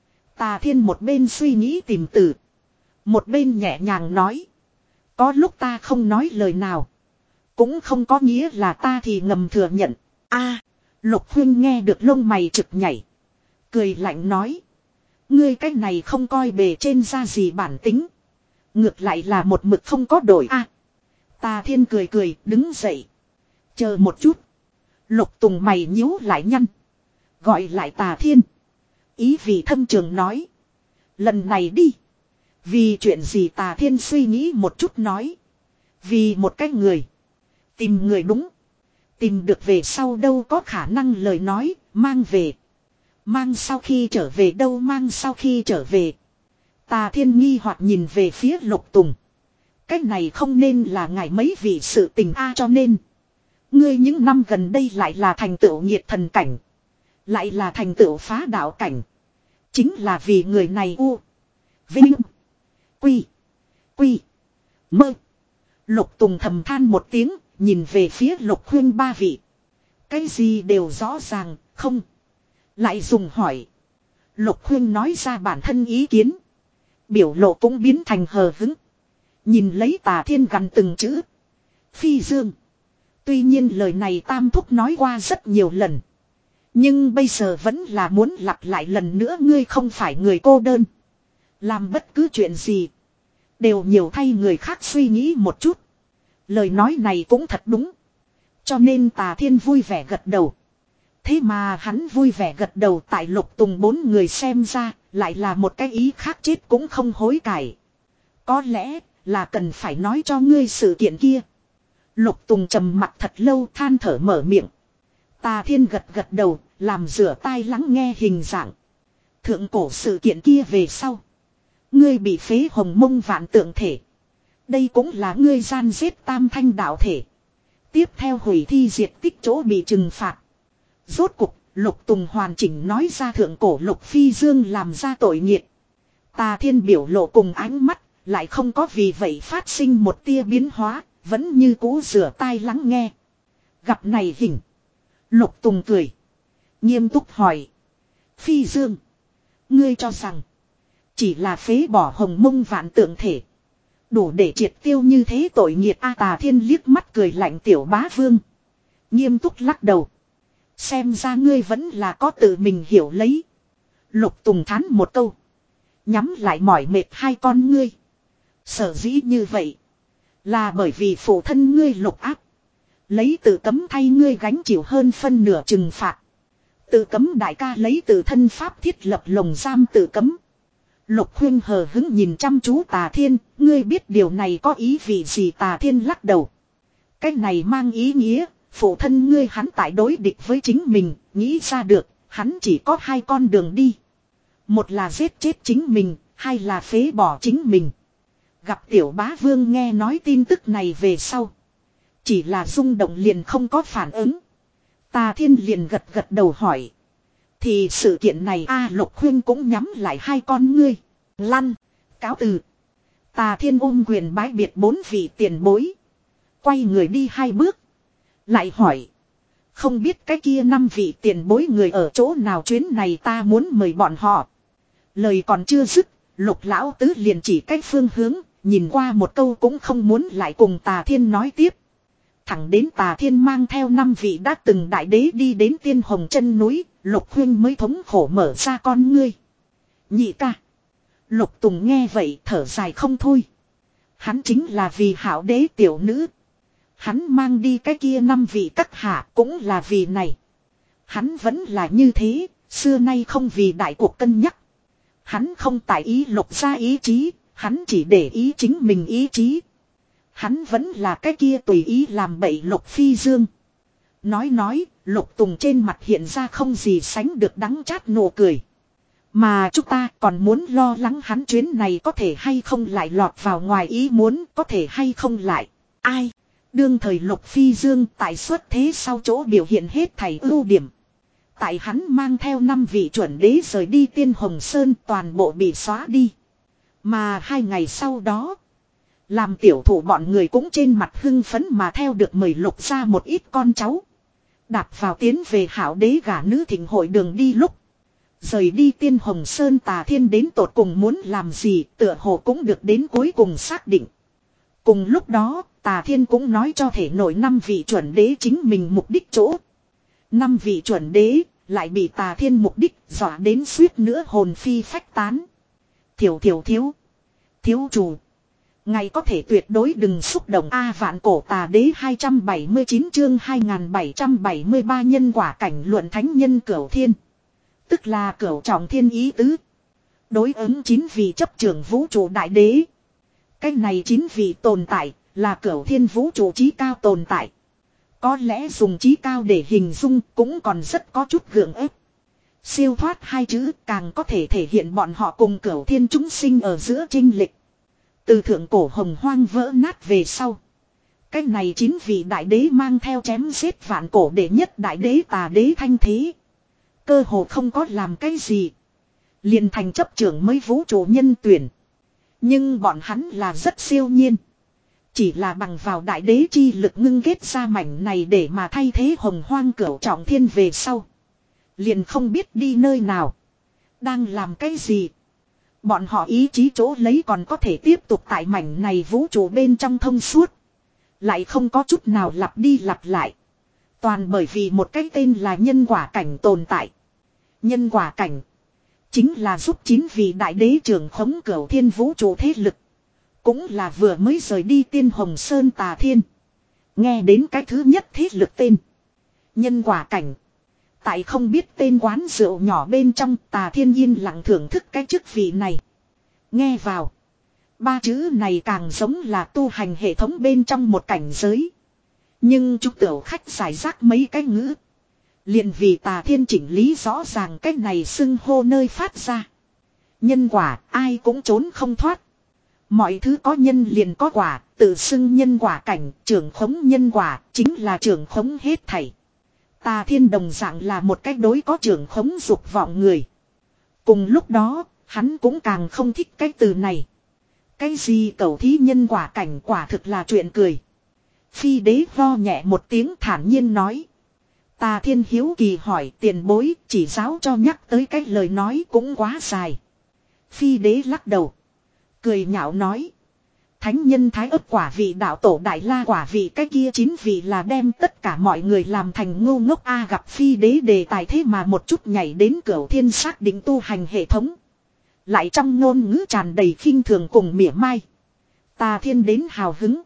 Tà Thiên một bên suy nghĩ tìm từ. Một bên nhẹ nhàng nói. Có lúc ta không nói lời nào. Cũng không có nghĩa là ta thì ngầm thừa nhận. A, Lục Huyên nghe được lông mày trực nhảy. Cười lạnh nói. Ngươi cái này không coi bề trên ra gì bản tính. Ngược lại là một mực không có đổi a. Tà Thiên cười cười đứng dậy. Chờ một chút. Lục Tùng mày nhíu lại nhăn. Gọi lại Tà Thiên. Ý vị thâm trường nói. Lần này đi. Vì chuyện gì Tà Thiên suy nghĩ một chút nói. Vì một cái người. Tìm người đúng. Tìm được về sau đâu có khả năng lời nói. Mang về. Mang sau khi trở về đâu mang sau khi trở về. Tà Thiên nghi hoặc nhìn về phía Lục Tùng. Cái này không nên là ngài mấy vị sự tình a cho nên. Ngươi những năm gần đây lại là thành tựu nhiệt thần cảnh. Lại là thành tựu phá đạo cảnh. Chính là vì người này u. Vinh. Quy. Quy. Mơ. Lục Tùng thầm than một tiếng. Nhìn về phía Lục Huyên ba vị. Cái gì đều rõ ràng. Không. Lại dùng hỏi. Lục Huyên nói ra bản thân ý kiến. Biểu lộ cũng biến thành hờ hứng. Nhìn lấy Tà Thiên gần từng chữ. Phi dương. Tuy nhiên lời này Tam Thúc nói qua rất nhiều lần. Nhưng bây giờ vẫn là muốn lặp lại lần nữa ngươi không phải người cô đơn. Làm bất cứ chuyện gì. Đều nhiều thay người khác suy nghĩ một chút. Lời nói này cũng thật đúng. Cho nên Tà Thiên vui vẻ gật đầu. Thế mà hắn vui vẻ gật đầu tại Lục Tùng bốn người xem ra. Lại là một cái ý khác chết cũng không hối cải. Có lẽ là cần phải nói cho ngươi sự kiện kia. Lục Tùng trầm mặt thật lâu than thở mở miệng. Tà Thiên gật gật đầu, làm rửa tai lắng nghe hình dạng. Thượng cổ sự kiện kia về sau. Ngươi bị phế hồng mông vạn tượng thể. Đây cũng là ngươi gian giết tam thanh đạo thể. Tiếp theo hủy thi diệt tích chỗ bị trừng phạt. Rốt cục, Lục Tùng hoàn chỉnh nói ra thượng cổ Lục Phi Dương làm ra tội nghiệt. Tà Thiên biểu lộ cùng ánh mắt, lại không có vì vậy phát sinh một tia biến hóa, vẫn như cũ rửa tai lắng nghe. Gặp này hình. Lục Tùng cười. Nghiêm túc hỏi. Phi Dương. Ngươi cho rằng. Chỉ là phế bỏ hồng mông vạn tượng thể. Đủ để triệt tiêu như thế tội nghiệt A. Tà Thiên liếc mắt cười lạnh tiểu bá vương. Nghiêm túc lắc đầu. Xem ra ngươi vẫn là có tự mình hiểu lấy. Lục Tùng thán một câu. Nhắm lại mỏi mệt hai con ngươi. Sở dĩ như vậy. Là bởi vì phụ thân ngươi Lục Áp. Lấy tự cấm thay ngươi gánh chịu hơn phân nửa trừng phạt. Tự cấm đại ca lấy tự thân pháp thiết lập lồng giam tự cấm. Lục Khuyên hờ hứng nhìn chăm chú Tà Thiên. Ngươi biết điều này có ý vị gì? Tà Thiên lắc đầu. Cái này mang ý nghĩa. Phụ thân ngươi hắn tại đối địch với chính mình. Nghĩ ra được. Hắn chỉ có hai con đường đi. Một là giết chết chính mình. Hai là phế bỏ chính mình. Gặp tiểu bá vương nghe nói tin tức này về sau. Chỉ là rung động liền không có phản ứng. Tà Thiên liền gật gật đầu hỏi. Thì sự kiện này a Lục Khuyên cũng nhắm lại hai con ngươi. Lăn. Cáo từ. Tà Thiên ôm quyền bái biệt bốn vị tiền bối. Quay người đi hai bước. Lại hỏi. Không biết cái kia năm vị tiền bối người ở chỗ nào, chuyến này ta muốn mời bọn họ. Lời còn chưa dứt. Lục lão tứ liền chỉ cách phương hướng. Nhìn qua một câu cũng không muốn lại cùng Tà Thiên nói tiếp. Thẳng đến Tà Thiên mang theo năm vị đã từng đại đế đi đến Tiên Hồng chân núi. Lục Khuyên mới thống khổ mở ra con ngươi. Nhị ca. Lục Tùng nghe vậy thở dài không thôi. Hắn chính là vì hảo đế tiểu nữ. Hắn mang đi cái kia năm vị các hạ cũng là vì này. Hắn vẫn là như thế, xưa nay không vì đại cuộc cân nhắc. Hắn không tại ý Lục ra ý chí, hắn chỉ để ý chính mình ý chí. Hắn vẫn là cái kia tùy ý làm bậy Lục Phi Dương. Nói nói, Lục Tùng trên mặt hiện ra không gì sánh được đắng chát nụ cười. Mà chúng ta còn muốn lo lắng hắn chuyến này có thể hay không lại lọt vào ngoài ý muốn, có thể hay không lại. Ai? Đương thời Lục Phi Dương tại xuất thế sau chỗ biểu hiện hết thảy ưu điểm. Tại hắn mang theo năm vị chuẩn đế rời đi Tiên Hồng Sơn toàn bộ bị xóa đi. Mà hai ngày sau đó, làm tiểu thủ bọn người cũng trên mặt hưng phấn mà theo được mời Lục ra một ít con cháu. Đạp vào tiến về hảo đế gả nữ thịnh hội đường đi lúc. Rời đi Tiên Hồng Sơn Tà Thiên đến tột cùng muốn làm gì tựa hồ cũng được đến cuối cùng xác định. Cùng lúc đó Tà Thiên cũng nói cho thể nội năm vị chuẩn đế chính mình mục đích chỗ. Năm vị chuẩn đế lại bị Tà Thiên mục đích dọa đến suýt nữa hồn phi phách tán. Thiểu thiểu thiếu. Thiếu chủ. Ngày có thể tuyệt đối đừng xúc động A vạn cổ tà đế hai trăm bảy mươi chín chương hai nghìn bảy trăm bảy mươi ba nhân quả cảnh luận thánh nhân cửu thiên. Tức là cửu trọng thiên ý tứ. Đối ứng chín vị chấp trưởng vũ trụ đại đế. Cái này chín vị tồn tại là cửu thiên vũ trụ chí cao tồn tại. Có lẽ dùng chí cao để hình dung cũng còn rất có chút gượng ép. Siêu thoát hai chữ càng có thể thể hiện bọn họ cùng cửu thiên chúng sinh ở giữa chênh lệch. Từ thượng cổ hồng hoang vỡ nát về sau. Cái này chín vị đại đế mang theo chém giết vạn cổ đệ nhất đại đế Tà đế thanh thế. Cơ hồ không có làm cái gì. Liền thành chấp trưởng mới vũ trụ nhân tuyển. Nhưng bọn hắn là rất siêu nhiên. Chỉ là bằng vào đại đế chi lực ngưng kết ra mảnh này để mà thay thế hồng hoang cửu trọng thiên về sau. Liền không biết đi nơi nào. Đang làm cái gì. Bọn họ ý chí chỗ lấy còn có thể tiếp tục tại mảnh này vũ trụ bên trong thông suốt. Lại không có chút nào lặp đi lặp lại. Toàn bởi vì một cái tên là nhân quả cảnh tồn tại. Nhân quả cảnh. Chính là giúp chín vị đại đế trưởng khống cửu thiên vũ trụ thế lực. Cũng là vừa mới rời đi Tiên Hồng Sơn Tà Thiên. Nghe đến cái thứ nhất thế lực tên. Nhân quả cảnh. Tại không biết tên quán rượu nhỏ bên trong Tà Thiên yên lặng thưởng thức cái chức vị này. Nghe vào. Ba chữ này càng giống là tu hành hệ thống bên trong một cảnh giới. Nhưng chúc tiểu khách giải rác mấy cái ngữ. Liền vì Tà Thiên chỉnh lý rõ ràng cái này xưng hô nơi phát ra. Nhân quả ai cũng trốn không thoát. Mọi thứ có nhân liền có quả, tự xưng nhân quả cảnh, trưởng khống nhân quả, chính là trưởng khống hết thảy. Tà Thiên đồng dạng là một cách đối có trưởng khống dục vọng người. Cùng lúc đó, hắn cũng càng không thích cái từ này. Cái gì cầu thí nhân quả cảnh quả thực là chuyện cười. Phi đế lo nhẹ một tiếng thản nhiên nói. Tà Thiên hiếu kỳ hỏi tiền bối chỉ giáo cho nhắc tới cái lời nói cũng quá dài. Phi đế lắc đầu. Cười nhạo nói. Thánh nhân thái ấp quả vị đạo tổ đại la quả vị cái kia chín vị là đem tất cả mọi người làm thành ngu ngốc a gặp phi đế đề tài thế mà một chút nhảy đến cửu thiên xác định tu hành hệ thống. Lại trong ngôn ngữ tràn đầy khinh thường cùng mỉa mai. Tà Thiên đến hào hứng.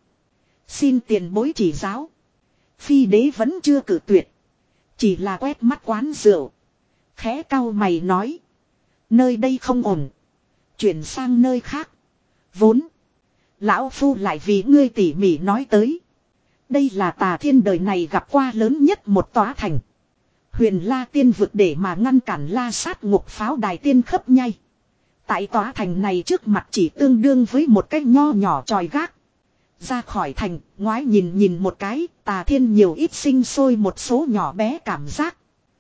Xin tiền bối chỉ giáo. Phi đế vẫn chưa cử tuyệt. Chỉ là quét mắt quán rượu. Khẽ cau mày nói. Nơi đây không ổn. Chuyển sang nơi khác. Vốn. Lão Phu lại vì ngươi tỉ mỉ nói tới. Đây là Tà Thiên đời này gặp qua lớn nhất một tòa thành. Huyền La Tiên vực để mà ngăn cản La Sát ngục pháo đài tiên khấp nhai. Tại tòa thành này trước mặt chỉ tương đương với một cái nho nhỏ tròi gác. Ra khỏi thành, ngoái nhìn nhìn một cái, Tà Thiên nhiều ít sinh sôi một số nhỏ bé cảm giác.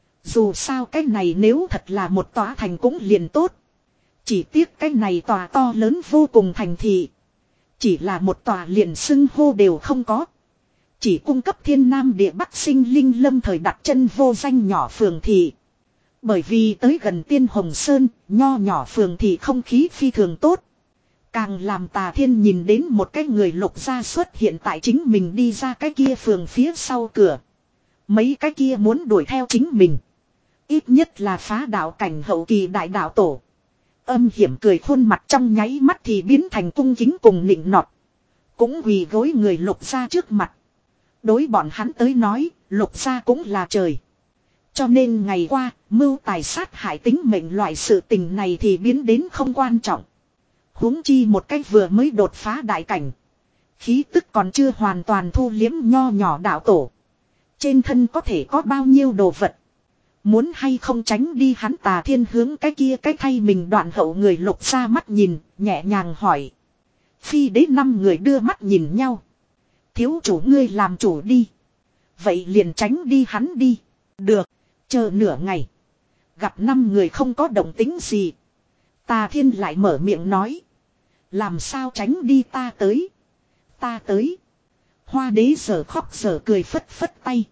Dù sao cái này nếu thật là một tòa thành cũng liền tốt. Chỉ tiếc cái này tòa to lớn vô cùng thành thị. Chỉ là một tòa liền xưng hô đều không có. Chỉ cung cấp thiên nam địa bắc sinh linh lâm thời đặt chân vô danh nhỏ phường thị. Bởi vì tới gần Tiên Hồng Sơn, nho nhỏ phường thị không khí phi thường tốt. Càng làm Tà Thiên nhìn đến một cái người lục gia xuất hiện tại chính mình đi ra cái kia phường phía sau cửa. Mấy cái kia muốn đuổi theo chính mình. Ít nhất là phá đạo cảnh hậu kỳ đại đạo tổ. Âm hiểm cười khuôn mặt trong nháy mắt thì biến thành cung kính cùng nịnh nọt. Cũng quỳ gối người lục gia trước mặt. Đối bọn hắn tới nói, lục gia cũng là trời. Cho nên ngày qua, mưu tài sát hại tính mệnh loại sự tình này thì biến đến không quan trọng. Huống chi một cách vừa mới đột phá đại cảnh. Khí tức còn chưa hoàn toàn thu liếm nho nhỏ đạo tổ. Trên thân có thể có bao nhiêu đồ vật. Muốn hay không tránh đi hắn Tà Thiên hướng cái kia cái thay mình đoạn hậu người lục ra mắt nhìn, nhẹ nhàng hỏi. Phi đế năm người đưa mắt nhìn nhau. Thiếu chủ ngươi làm chủ đi. Vậy liền tránh đi hắn đi. Được, chờ nửa ngày. Gặp năm người không có động tính gì. Tà Thiên lại mở miệng nói. Làm sao tránh đi ta tới. Ta tới. Hoa đế giờ khóc giờ cười phất phất tay.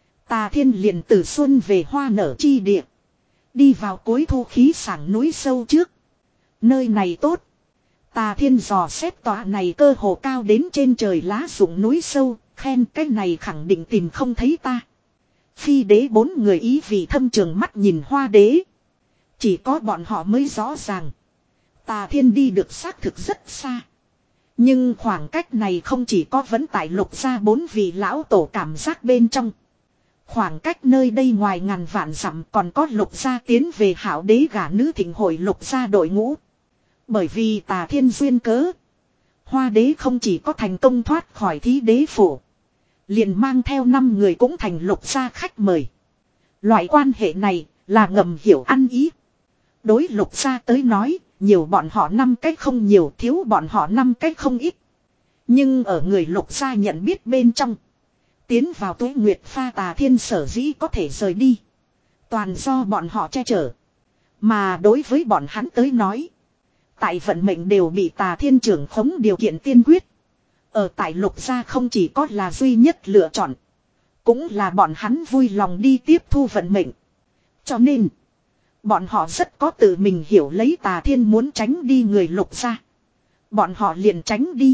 Tà Thiên liền từ xuân về hoa nở chi địa. Đi vào cuối thu khí sảng núi sâu trước. Nơi này tốt. Tà Thiên dò xét tòa này cơ hồ cao đến trên trời lá rụng núi sâu. Khen cái này khẳng định tìm không thấy ta. Phi đế bốn người ý vì thâm trường mắt nhìn hoa đế. Chỉ có bọn họ mới rõ ràng. Tà Thiên đi được xác thực rất xa. Nhưng khoảng cách này không chỉ có vẫn tại lục gia bốn vị lão tổ cảm giác bên trong. Khoảng cách nơi đây ngoài ngàn vạn dặm còn có lục gia tiến về hảo đế gả nữ thịnh hội lục gia đội ngũ. Bởi vì Tà Thiên duyên cớ. Hoa đế không chỉ có thành công thoát khỏi thí đế phủ. Liền mang theo năm người cũng thành lục gia khách mời. Loại quan hệ này là ngầm hiểu ăn ý. Đối lục gia tới nói, nhiều bọn họ năm cách không nhiều, thiếu bọn họ năm cách không ít. Nhưng ở người lục gia nhận biết bên trong. Tiến vào Tuế Nguyệt Pha Tà Thiên sở dĩ có thể rời đi. Toàn do bọn họ che chở. Mà đối với bọn hắn tới nói. Tại vận mệnh đều bị Tà Thiên trưởng khống điều kiện tiên quyết. Ở tại lục gia không chỉ có là duy nhất lựa chọn. Cũng là bọn hắn vui lòng đi tiếp thu vận mệnh. Cho nên. Bọn họ rất có tự mình hiểu lấy Tà Thiên muốn tránh đi người lục gia. Bọn họ liền tránh đi.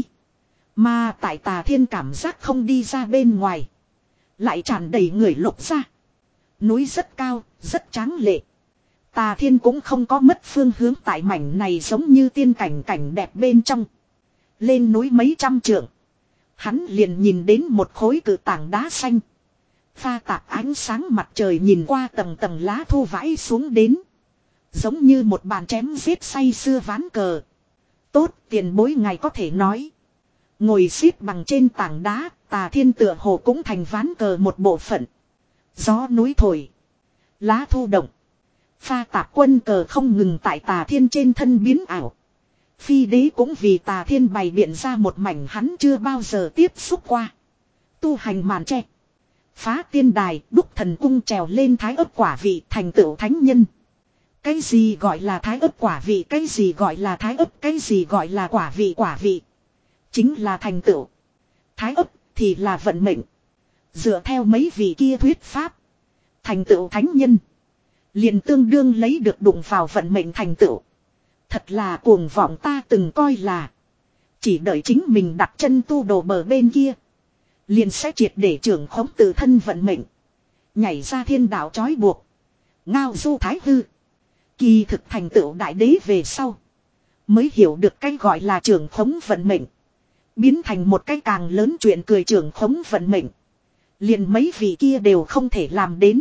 Mà tại Tà Thiên cảm giác không đi ra bên ngoài. Lại tràn đầy người lục gia. Núi rất cao, rất tráng lệ. Tà Thiên cũng không có mất phương hướng tại mảnh này giống như tiên cảnh cảnh đẹp bên trong. Lên núi mấy trăm trượng. Hắn liền nhìn đến một khối cự tảng đá xanh. Pha tạp ánh sáng mặt trời nhìn qua tầng tầng lá thu vãi xuống đến. Giống như một bàn chém giết say xưa ván cờ. Tốt, tiền bối ngài có thể nói. Ngồi xếp bằng trên tảng đá, Tà Thiên tựa hồ cũng thành ván cờ một bộ phận. Gió núi thổi. Lá thu động. Pha tạp quân cờ không ngừng tại Tà Thiên trên thân biến ảo. Phi đế cũng vì Tà Thiên bày biện ra một mảnh hắn chưa bao giờ tiếp xúc qua. Tu hành màn tre. Phá tiên đài, đúc thần cung trèo lên thái ấp quả vị thành tựu thánh nhân. Cái gì gọi là thái ấp quả vị, cái gì gọi là thái ấp, cái gì gọi là quả vị quả vị. Chính là thành tựu. Thái ấp thì là vận mệnh. Dựa theo mấy vị kia thuyết pháp. Thành tựu thánh nhân. Liền tương đương lấy được đụng vào vận mệnh thành tựu. Thật là cuồng vọng, ta từng coi là. Chỉ đợi chính mình đặt chân tu đồ bờ bên kia. Liền sẽ triệt để trưởng khống tự thân vận mệnh. Nhảy ra thiên đạo trói buộc. Ngao du thái hư. Kỳ thực thành tựu đại đế về sau. Mới hiểu được cái gọi là trưởng khống vận mệnh. Biến thành một cái càng lớn chuyện cười trưởng khống vận mệnh. Liền mấy vị kia đều không thể làm đến.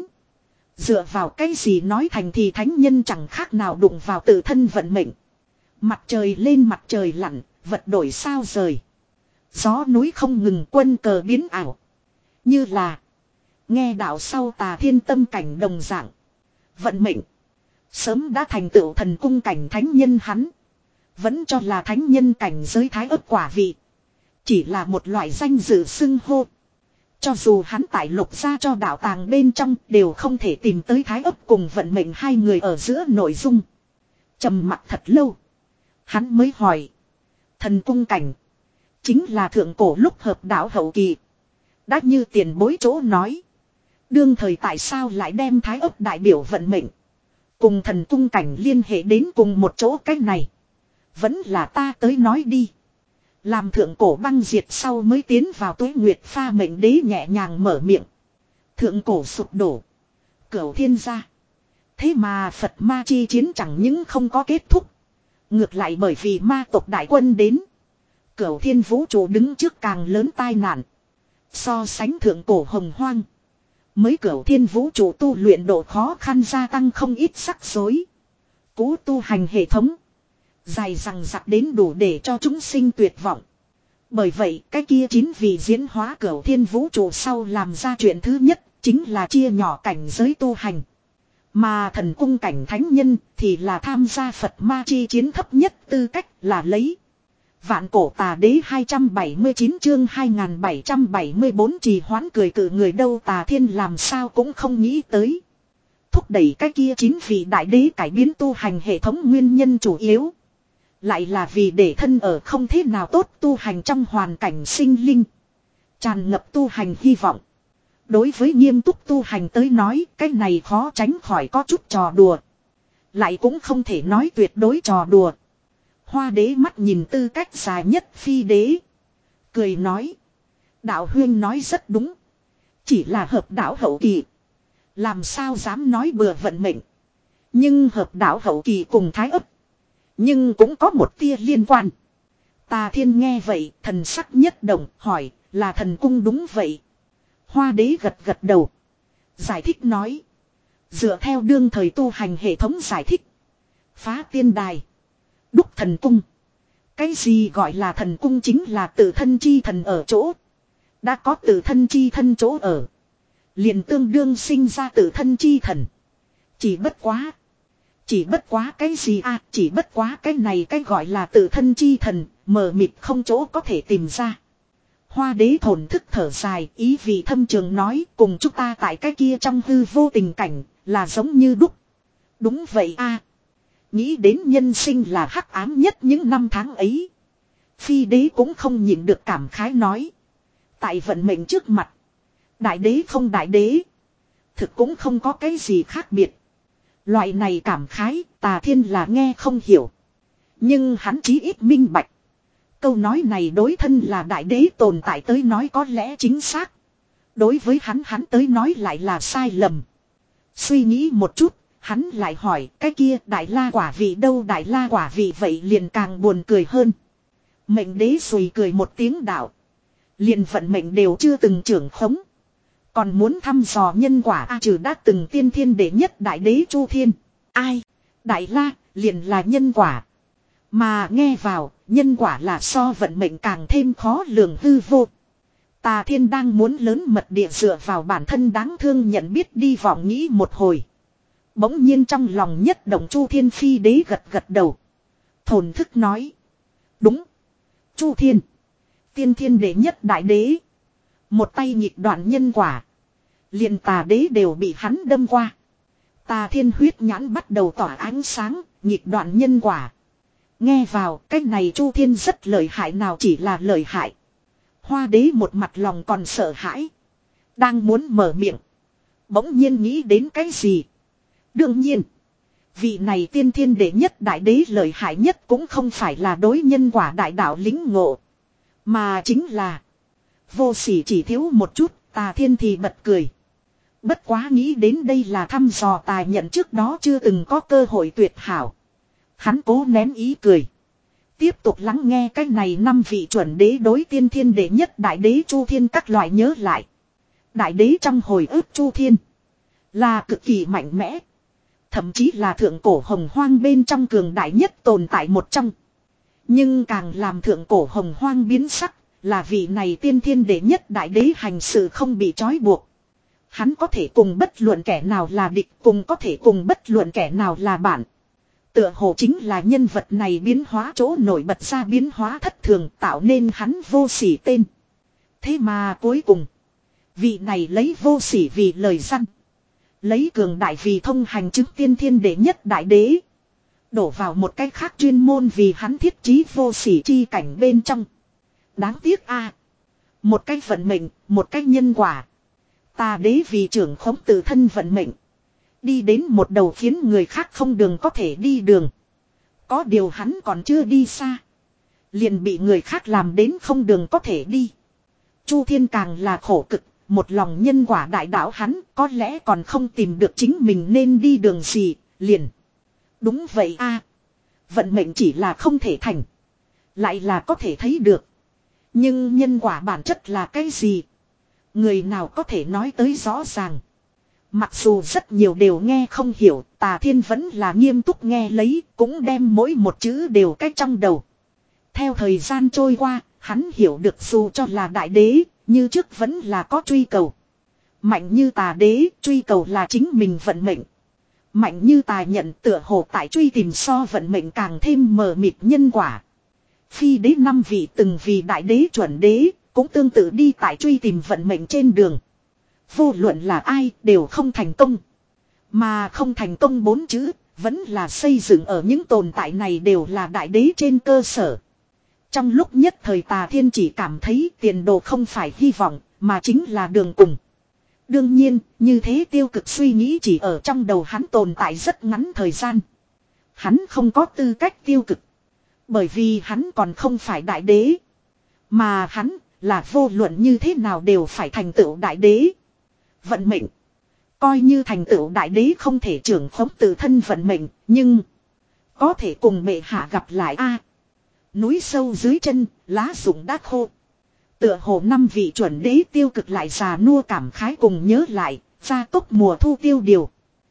Dựa vào cái gì nói thành thì thánh nhân chẳng khác nào đụng vào tự thân vận mệnh. Mặt trời lên mặt trời lặn, vật đổi sao rời. Gió núi không ngừng, quân cờ biến ảo. Như là nghe đạo sau Tà Thiên tâm cảnh đồng dạng. Vận mệnh sớm đã thành tựu thần cung cảnh thánh nhân hắn. Vẫn cho là thánh nhân cảnh giới thái ấp quả vị. Chỉ là một loại danh dự xưng hô. Cho dù hắn tại lục ra cho đạo tàng bên trong đều không thể tìm tới thái ấp cùng vận mệnh hai người ở giữa nội dung. Trầm mặc thật lâu. Hắn mới hỏi. Thần cung cảnh. Chính là thượng cổ lúc hợp đạo hậu kỳ. Đã như tiền bối chỗ nói. Đương thời tại sao lại đem thái ấp đại biểu vận mệnh. Cùng thần cung cảnh liên hệ đến cùng một chỗ cách này. Vẫn là ta tới nói đi. Làm thượng cổ băng diệt sau mới tiến vào tuế nguyệt pha mệnh đế nhẹ nhàng mở miệng. Thượng cổ sụp đổ. Cửu thiên gia. Thế mà Phật ma chi chiến chẳng những không có kết thúc. Ngược lại bởi vì ma tộc đại quân đến. Cửu thiên vũ trụ đứng trước càng lớn tai nạn. So sánh thượng cổ hồng hoang. Mới cửu thiên vũ trụ tu luyện độ khó khăn gia tăng không ít sắc rối. Cú tu hành hệ thống. Dài rằng giặc đến đủ để cho chúng sinh tuyệt vọng. Bởi vậy cái kia chín vị diễn hóa cửu thiên vũ trụ sau làm ra chuyện thứ nhất chính là chia nhỏ cảnh giới tu hành. Mà thần cung cảnh thánh nhân thì là tham gia Phật ma chi chiến thấp nhất tư cách là lấy. Vạn cổ tà đế hai trăm bảy mươi chín chương hai nghìn bảy trăm bảy mươi bốn trì hoãn cười cự người đâu Tà Thiên làm sao cũng không nghĩ tới. Thúc đẩy cái kia chín vị đại đế cải biến tu hành hệ thống nguyên nhân chủ yếu. Lại là vì để thân ở không thế nào tốt tu hành trong hoàn cảnh sinh linh. Tràn ngập tu hành hy vọng. Đối với nghiêm túc tu hành tới nói cái này khó tránh khỏi có chút trò đùa. Lại cũng không thể nói tuyệt đối trò đùa. Hoa đế mắt nhìn tư cách dài nhất phi đế. Cười nói. Đạo huyên nói rất đúng. Chỉ là hợp đạo hậu kỳ. Làm sao dám nói bừa vận mệnh. Nhưng hợp đạo hậu kỳ cùng thái ấp. Nhưng cũng có một tia liên quan. Tà Thiên nghe vậy thần sắc nhất động hỏi là thần cung đúng vậy. Hoa đế gật gật đầu. Giải thích nói. Dựa theo đương thời tu hành hệ thống giải thích. Phá tiên đài. Đúc thần cung. Cái gì gọi là thần cung chính là tự thân chi thần ở chỗ. Đã có tự thân chi thân chỗ ở. Liền tương đương sinh ra tự thân chi thần. Chỉ bất quá. Chỉ bất quá cái gì à, chỉ bất quá cái này cái gọi là tự thân chi thần, mờ mịt không chỗ có thể tìm ra. Hoa đế thổn thức thở dài, ý vị thâm trường nói cùng chúng ta tại cái kia trong hư vô tình cảnh, là giống như đúc. Đúng vậy a. Nghĩ đến nhân sinh là hắc ám nhất những năm tháng ấy. Phi đế cũng không nhịn được cảm khái nói. Tại vận mệnh trước mặt. Đại đế không đại đế. Thực cũng không có cái gì khác biệt. Loại này cảm khái Tà Thiên là nghe không hiểu. Nhưng hắn chí ít minh bạch. Câu nói này đối thân là đại đế tồn tại tới nói có lẽ chính xác. Đối với hắn hắn tới nói lại là sai lầm. Suy nghĩ một chút. Hắn lại hỏi cái kia đại la quả vị đâu đại la quả vị vậy liền càng buồn cười hơn. Mệnh đế xùi cười một tiếng đạo. Liền vận mệnh đều chưa từng trưởng khống. Còn muốn thăm dò nhân quả a trừ đã từng tiên thiên đệ nhất đại đế Chu Thiên. Ai? Đại la liền là nhân quả. Mà nghe vào nhân quả là so vận mệnh càng thêm khó lường hư vô. Tà Thiên đang muốn lớn mật địa dựa vào bản thân đáng thương nhận biết đi vọng nghĩ một hồi. Bỗng nhiên trong lòng nhất động Chu Thiên phi đế gật gật đầu. Thổn thức nói. Đúng. Chu Thiên. Tiên thiên đệ nhất đại đế. Một tay nhịp đoạn nhân quả. Liền tà đế đều bị hắn đâm qua. Tà Thiên huyết nhãn bắt đầu tỏa ánh sáng. Nhịp đoạn nhân quả. Nghe vào cái này Chu Thiên rất lợi hại nào chỉ là lợi hại. Hoa đế một mặt lòng còn sợ hãi. Đang muốn mở miệng. Bỗng nhiên nghĩ đến cái gì. Đương nhiên. Vị này tiên thiên đệ nhất đại đế lợi hại nhất cũng không phải là đối nhân quả đại đạo lính ngộ. Mà chính là. Vô sỉ chỉ thiếu một chút. Tà Thiên thì bật cười. Bất quá nghĩ đến đây là thăm dò tài nhận trước đó chưa từng có cơ hội tuyệt hảo. Hắn cố nén ý cười. Tiếp tục lắng nghe cái này năm vị chuẩn đế đối tiên thiên đệ nhất đại đế Chu Thiên các loại nhớ lại. Đại đế trong hồi ức Chu Thiên là cực kỳ mạnh mẽ. Thậm chí là thượng cổ hồng hoang bên trong cường đại nhất tồn tại một trong. Nhưng càng làm thượng cổ hồng hoang biến sắc là vị này tiên thiên đệ nhất đại đế hành sự không bị trói buộc. Hắn có thể cùng bất luận kẻ nào là địch, cùng có thể cùng bất luận kẻ nào là bạn. Tựa hồ chính là nhân vật này biến hóa chỗ nổi bật ra biến hóa thất thường tạo nên hắn vô sỉ tên. Thế mà cuối cùng, vị này lấy vô sỉ vì lời răn. Lấy cường đại vì thông hành chứng tiên thiên đệ nhất đại đế. Đổ vào một cách khác chuyên môn vì hắn thiết trí vô sỉ chi cảnh bên trong. Đáng tiếc a một cách vận mệnh, một cách nhân quả. Tà đế vì trưởng khống tự thân vận mệnh. Đi đến một đầu khiến người khác không đường có thể đi đường. Có điều hắn còn chưa đi xa. Liền bị người khác làm đến không đường có thể đi. Chu Thiên càng là khổ cực. Một lòng nhân quả đại đạo hắn có lẽ còn không tìm được chính mình nên đi đường gì. Liền. Đúng vậy a vận mệnh chỉ là không thể thành. Lại là có thể thấy được. Nhưng nhân quả bản chất là cái gì? Người nào có thể nói tới rõ ràng. Mặc dù rất nhiều đều nghe không hiểu, Tà Thiên vẫn là nghiêm túc nghe lấy, cũng đem mỗi một chữ đều cách trong đầu. Theo thời gian trôi qua, hắn hiểu được dù cho là đại đế, như trước vẫn là có truy cầu. Mạnh như Tà đế, truy cầu là chính mình vận mệnh. Mạnh như Tà nhận tựa hồ tại truy tìm so vận mệnh càng thêm mờ mịt nhân quả. Phi đế năm vị từng vì đại đế chuẩn đế, cũng tương tự đi tại truy tìm vận mệnh trên đường. Vô luận là ai đều không thành công. Mà không thành công bốn chữ, vẫn là xây dựng ở những tồn tại này đều là đại đế trên cơ sở. Trong lúc nhất thời Tà Thiên chỉ cảm thấy tiền đồ không phải hy vọng, mà chính là đường cùng. Đương nhiên, như thế tiêu cực suy nghĩ chỉ ở trong đầu hắn tồn tại rất ngắn thời gian. Hắn không có tư cách tiêu cực. Bởi vì hắn còn không phải đại đế. Mà hắn là vô luận như thế nào đều phải thành tựu đại đế. Vận mệnh. Coi như thành tựu đại đế không thể trưởng khống tự thân vận mệnh, nhưng có thể cùng bệ hạ gặp lại a. Núi sâu dưới chân, lá rụng đã khô. Tựa hồ năm vị chuẩn đế tiêu cực lại già nua cảm khái cùng nhớ lại, gia tốc mùa thu tiêu điều.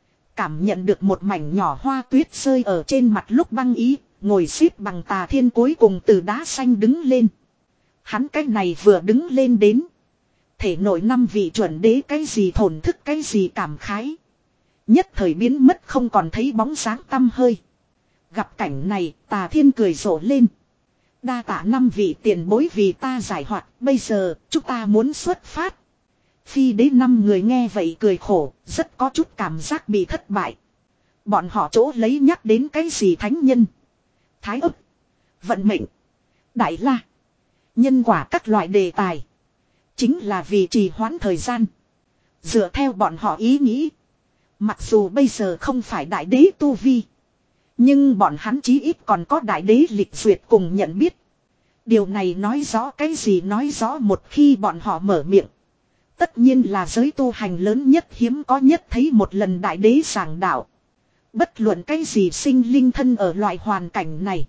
Cảm nhận được một mảnh nhỏ hoa tuyết rơi ở trên mặt lúc băng ý, ngồi xếp bằng Tà Thiên cuối cùng từ đá xanh đứng lên. Hắn cái này vừa đứng lên đến. Thể nội năm vị chuẩn đế cái gì thổn thức cái gì cảm khái. Nhất thời biến mất không còn thấy bóng dáng tăm hơi. Gặp cảnh này Tà Thiên cười rộ lên. Đa tạ năm vị tiền bối vì ta giải hoạt. Bây giờ chúng ta muốn xuất phát. Phi đế năm người nghe vậy cười khổ. Rất có chút cảm giác bị thất bại. Bọn họ chỗ lấy nhắc đến cái gì thánh nhân. Thái ức. Vận mệnh. Đại la. Nhân quả các loại đề tài. Chính là vì trì hoãn thời gian. Dựa theo bọn họ ý nghĩ. Mặc dù bây giờ không phải đại đế tu vi. Nhưng bọn hắn chí ít còn có đại đế lịch duyệt cùng nhận biết. Điều này nói rõ cái gì nói rõ một khi bọn họ mở miệng. Tất nhiên là giới tu hành lớn nhất hiếm có nhất thấy một lần đại đế giảng đạo. Bất luận cái gì sinh linh thân ở loại hoàn cảnh này.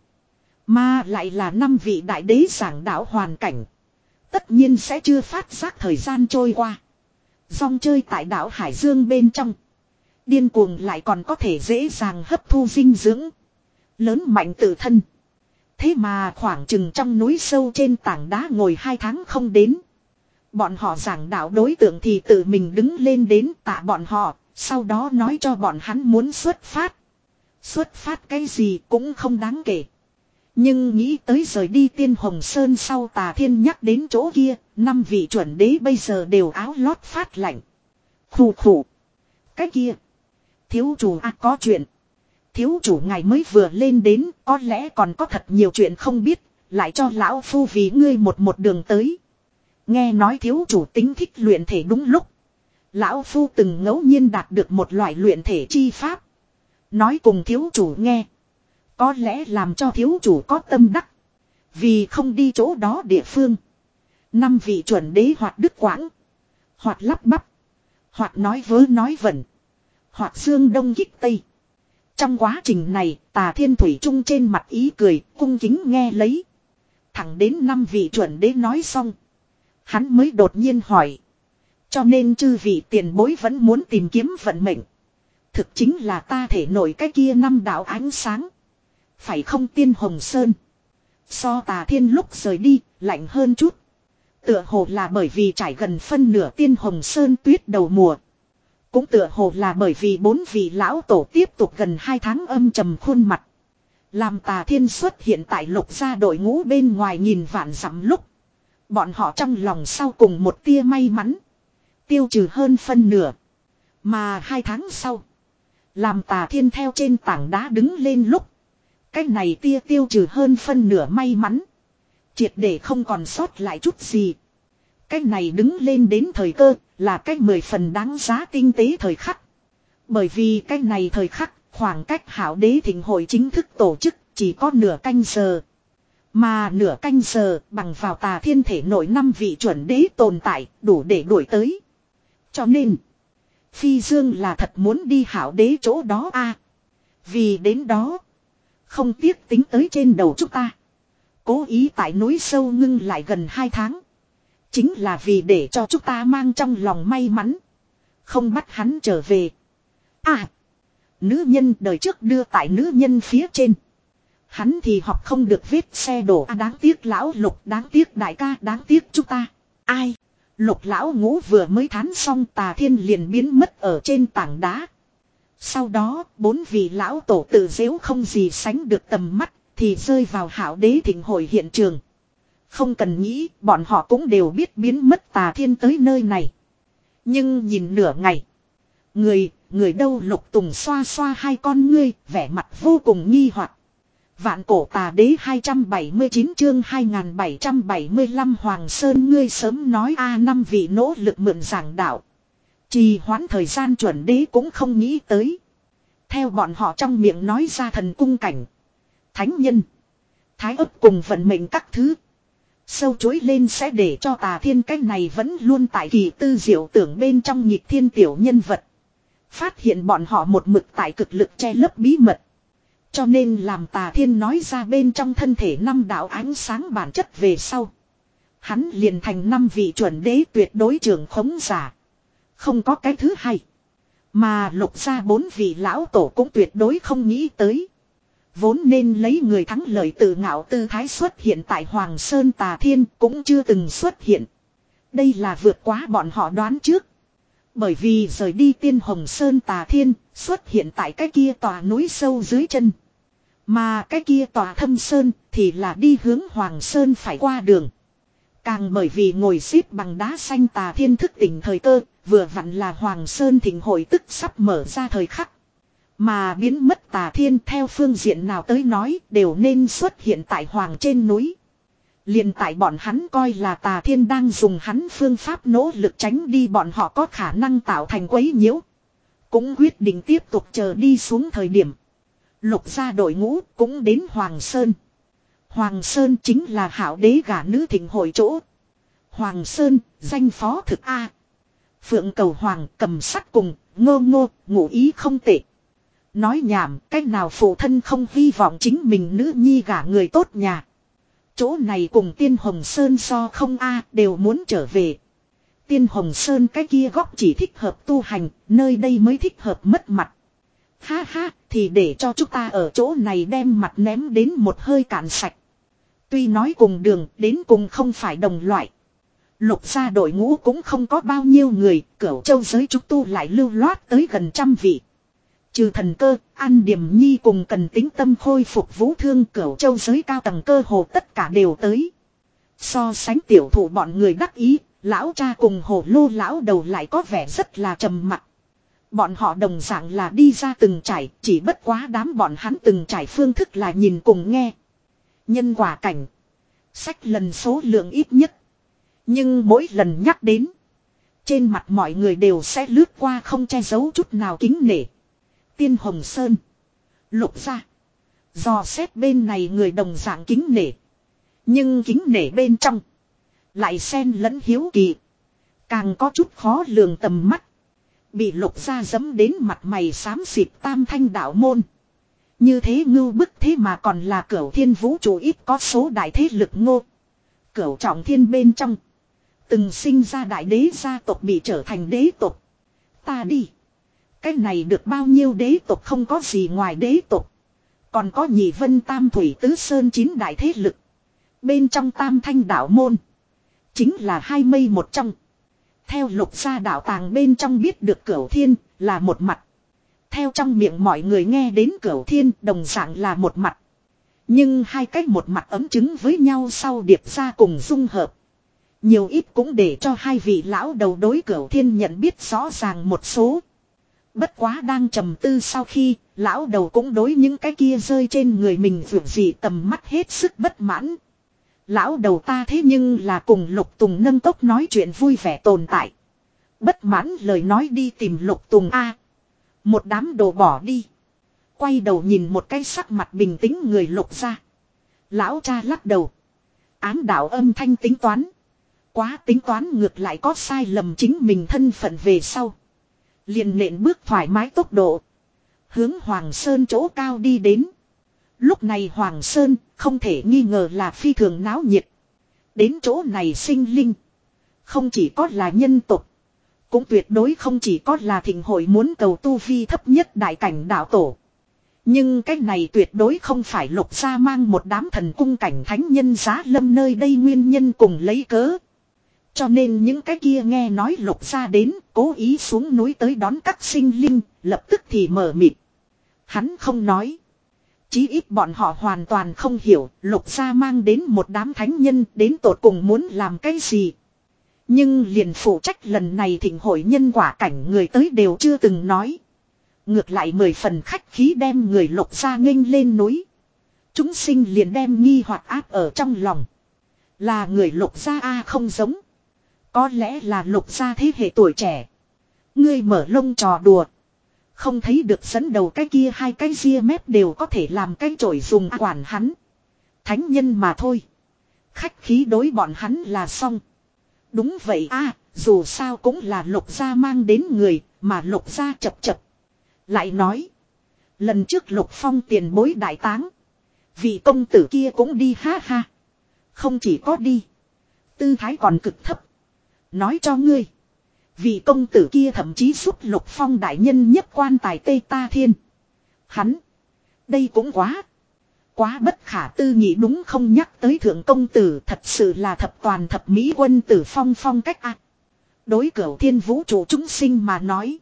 Mà lại là năm vị đại đế giảng đạo hoàn cảnh. Tất nhiên sẽ chưa phát giác thời gian trôi qua. Dòng chơi tại đảo Hải Dương bên trong. Điên cuồng lại còn có thể dễ dàng hấp thu dinh dưỡng. Lớn mạnh tự thân. Thế mà khoảng chừng trong núi sâu trên tảng đá ngồi hai tháng không đến. Bọn họ giảng đạo đối tượng thì tự mình đứng lên đến tạ bọn họ. Sau đó nói cho bọn hắn muốn xuất phát. Xuất phát cái gì cũng không đáng kể. Nhưng nghĩ tới rời đi Tiên Hồng Sơn sau Tà Thiên nhắc đến chỗ kia, năm vị chuẩn đế bây giờ đều áo lót phát lạnh. Khủ khủ. Cái kia. Thiếu chủ à có chuyện. Thiếu chủ ngài mới vừa lên đến, có lẽ còn có thật nhiều chuyện không biết, lại cho lão phu vì ngươi một một đường tới. Nghe nói thiếu chủ tính thích luyện thể đúng lúc. Lão phu từng ngẫu nhiên đạt được một loại luyện thể chi pháp. Nói cùng thiếu chủ nghe. Có lẽ làm cho thiếu chủ có tâm đắc. Vì không đi chỗ đó địa phương. Năm vị chuẩn đế hoặc đứt quãng. Hoặc lắp bắp. Hoặc nói vớ nói vẩn. Hoặc xương đông kích tây. Trong quá trình này, Tà Thiên Thủy Trung trên mặt ý cười, cung kính nghe lấy. Thẳng đến năm vị chuẩn đế nói xong. Hắn mới đột nhiên hỏi. Cho nên chư vị tiền bối vẫn muốn tìm kiếm vận mệnh. Thực chính là ta thể nổi cái kia năm đạo ánh sáng. Phải không Tiên Hồng Sơn? So Tà Thiên lúc rời đi, lạnh hơn chút. Tựa hồ là bởi vì trải gần phân nửa Tiên Hồng Sơn tuyết đầu mùa. Cũng tựa hồ là bởi vì bốn vị lão tổ tiếp tục gần hai tháng âm trầm khuôn mặt. Làm Tà Thiên xuất hiện tại lục gia đội ngũ bên ngoài nhìn vạn dặm lúc. Bọn họ trong lòng sau cùng một tia may mắn. Tiêu trừ hơn phân nửa. Mà hai tháng sau. Làm Tà Thiên theo trên tảng đá đứng lên lúc. Cái này tia tiêu trừ hơn phân nửa may mắn. Triệt để không còn sót lại chút gì. Cái này đứng lên đến thời cơ là cái mười phần đáng giá tinh tế thời khắc. Bởi vì cái này thời khắc khoảng cách Hạo Đế Thịnh hội chính thức tổ chức chỉ có nửa canh giờ. Mà nửa canh giờ bằng vào Tà Thiên thể nội năm vị chuẩn đế tồn tại đủ để đuổi tới. Cho nên Phi Dương là thật muốn đi Hạo Đế chỗ đó a. Vì đến đó không tiếc tính tới trên đầu chúng ta. Cố ý tại núi sâu ngưng lại gần hai tháng. Chính là vì để cho chúng ta mang trong lòng may mắn. Không bắt hắn trở về. À. Nữ nhân đời trước đưa tại nữ nhân phía trên. Hắn thì học không được vết xe đổ. À, đáng tiếc lão Lục, đáng tiếc đại ca, đáng tiếc chúng ta. Ai? Lục lão ngũ vừa mới thán xong Tà Thiên liền biến mất ở trên tảng đá. Sau đó, bốn vị lão tổ tự dễu không gì sánh được tầm mắt, thì rơi vào Hạo Đế Thịnh hội hiện trường. Không cần nghĩ, bọn họ cũng đều biết biến mất Tà Thiên tới nơi này. Nhưng nhìn nửa ngày. Người, người đâu Lục Tùng xoa xoa hai con ngươi, vẻ mặt vô cùng nghi hoặc. Vạn cổ Tà Đế hai trăm bảy mươi chín chương hai nghìn bảy trăm bảy mươi lăm Hoàng Sơn ngươi sớm nói a năm vị nỗ lực mượn giảng đạo. Trì hoãn thời gian chuẩn đế cũng không nghĩ tới. Theo bọn họ trong miệng nói ra thần cung cảnh. Thánh nhân. Thái ấp cùng vận mệnh các thứ. Sâu chối lên sẽ để cho Tà Thiên cái này vẫn luôn tại kỳ tư diệu tưởng bên trong nhịp thiên tiểu nhân vật. Phát hiện bọn họ một mực tại cực lực che lấp bí mật. Cho nên làm Tà Thiên nói ra bên trong thân thể năm đạo ánh sáng bản chất về sau. Hắn liền thành năm vị chuẩn đế tuyệt đối trưởng khống giả. Không có cái thứ hai. Mà lục ra bốn vị lão tổ cũng tuyệt đối không nghĩ tới. Vốn nên lấy người thắng lợi tự ngạo tư thái xuất hiện tại Hoàng Sơn Tà Thiên cũng chưa từng xuất hiện. Đây là vượt quá bọn họ đoán trước. Bởi vì rời đi Tiên Hồng Sơn Tà Thiên xuất hiện tại cái kia tòa núi sâu dưới chân. Mà cái kia tòa Thâm Sơn thì là đi hướng Hoàng Sơn phải qua đường. Càng bởi vì ngồi xếp bằng đá xanh Tà Thiên thức tỉnh thời cơ, vừa vặn là Hoàng Sơn thịnh hội tức sắp mở ra thời khắc. Mà biến mất Tà Thiên theo phương diện nào tới nói đều nên xuất hiện tại Hoàng trên núi. Liền tại bọn hắn coi là Tà Thiên đang dùng hắn phương pháp nỗ lực tránh đi bọn họ có khả năng tạo thành quấy nhiễu. Cũng quyết định tiếp tục chờ đi xuống thời điểm. Lục gia đội ngũ cũng đến Hoàng Sơn. Hoàng Sơn chính là Hạo Đế gả nữ thịnh hội chỗ. Hoàng Sơn, danh phó thực A. Phượng cầu Hoàng cầm sắt cùng, ngô ngô, ngụ ý không tệ. Nói nhảm, cách nào phụ thân không hy vọng chính mình nữ nhi gả người tốt nhà. Chỗ này cùng Tiên Hồng Sơn so không A đều muốn trở về. Tiên Hồng Sơn cái kia góc chỉ thích hợp tu hành, nơi đây mới thích hợp mất mặt. Ha ha, thì để cho chúng ta ở chỗ này đem mặt ném đến một hơi cạn sạch. Tuy nói cùng đường, đến cùng không phải đồng loại. Lục gia đội ngũ cũng không có bao nhiêu người, Cửu Châu giới chúng tu lại lưu loát tới gần trăm vị. Trừ thần cơ, An Điểm Nhi cùng cần tính tâm khôi phục vũ thương Cửu Châu giới cao tầng cơ hồ tất cả đều tới. So sánh tiểu thủ bọn người đắc ý, lão cha cùng hồ lô lão đầu lại có vẻ rất là trầm mặc. Bọn họ đồng dạng là đi ra từng trải, chỉ bất quá đám bọn hắn từng trải phương thức là nhìn cùng nghe. Nhân quả cảnh. Sách lần số lượng ít nhất. Nhưng mỗi lần nhắc đến. Trên mặt mọi người đều sẽ lướt qua không che giấu chút nào kính nể. Tiên Hồng Sơn. Lục gia. Dò xét bên này người đồng dạng kính nể. Nhưng kính nể bên trong. Lại xen lẫn hiếu kỳ. Càng có chút khó lường tầm mắt. Bị lục gia dẫm đến mặt mày xám xịt tam thanh đạo môn. Như thế ngưu bức thế mà còn là cửu thiên vũ trụ ít có số đại thế lực ngô. Cửu trọng thiên bên trong. Từng sinh ra đại đế gia tộc bị trở thành đế tộc. Ta đi. Cái này được bao nhiêu đế tộc không có gì ngoài đế tộc. Còn có nhị vân tam thủy tứ sơn chín đại thế lực. Bên trong tam thanh đạo môn. Chính là hai mây một trong. Theo lục gia đạo tàng bên trong biết được cửu thiên là một mặt. Theo trong miệng mọi người nghe đến cửu thiên đồng dạng là một mặt. Nhưng hai cách một mặt ấm chứng với nhau sau điệp ra cùng dung hợp. Nhiều ít cũng để cho hai vị lão đầu đối cửu thiên nhận biết rõ ràng một số. Bất quá đang trầm tư sau khi, lão đầu cũng đối những cái kia rơi trên người mình vượt gì tầm mắt hết sức bất mãn. Lão đầu ta thế nhưng là cùng Lục Tùng nâng tốc nói chuyện vui vẻ tồn tại. Bất mãn lời nói đi tìm Lục Tùng a. Một đám đồ bỏ đi. Quay đầu nhìn một cái sắc mặt bình tĩnh người Lục ra. Lão cha lắc đầu. Ám đạo âm thanh tính toán. Quá tính toán ngược lại có sai lầm chính mình thân phận về sau. Liền nện bước thoải mái tốc độ. Hướng Hoàng Sơn chỗ cao đi đến. Lúc này Hoàng Sơn không thể nghi ngờ là phi thường náo nhiệt. Đến chỗ này sinh linh. Không chỉ có là nhân tộc. Cũng tuyệt đối không chỉ có là thịnh hội muốn cầu tu vi thấp nhất đại cảnh đạo tổ. Nhưng cái này tuyệt đối không phải Lục gia mang một đám thần cung cảnh thánh nhân giá lâm nơi đây nguyên nhân cùng lấy cớ. Cho nên những cái kia nghe nói Lục gia đến, cố ý xuống núi tới đón các sinh linh, lập tức thì mở mịt. Hắn không nói. Chí ít bọn họ hoàn toàn không hiểu Lục gia mang đến một đám thánh nhân đến tột cùng muốn làm cái gì. Nhưng liền phụ trách lần này thịnh hội nhân quả cảnh người tới đều chưa từng nói. Ngược lại mười phần khách khí đem người Lục gia nghênh lên núi. Chúng sinh liền đem nghi hoặc áp ở trong lòng. Là người Lục gia a không giống. Có lẽ là Lục gia thế hệ tuổi trẻ. Ngươi mở lông trò đùa. Không thấy được dẫn đầu cái kia hai cái ria mép đều có thể làm cái chổi dùng quản hắn. Thánh nhân mà thôi. Khách khí đối bọn hắn là xong. Đúng vậy a, dù sao cũng là Lục gia mang đến người, mà Lục gia chập chập. Lại nói. Lần trước Lục Phong tiền bối đại táng. Vị công tử kia cũng đi ha ha. Không chỉ có đi. Tư thái còn cực thấp. Nói cho ngươi. Vị công tử kia thậm chí giúp Lục Phong đại nhân nhất quan tài Tây Ta Thiên. Hắn. Đây cũng quá. Quá bất khả tư nghị đúng không nhắc tới thượng công tử thật sự là thập toàn thập mỹ quân tử phong phong cách ạ. Đối cửu thiên vũ trụ chúng sinh mà nói.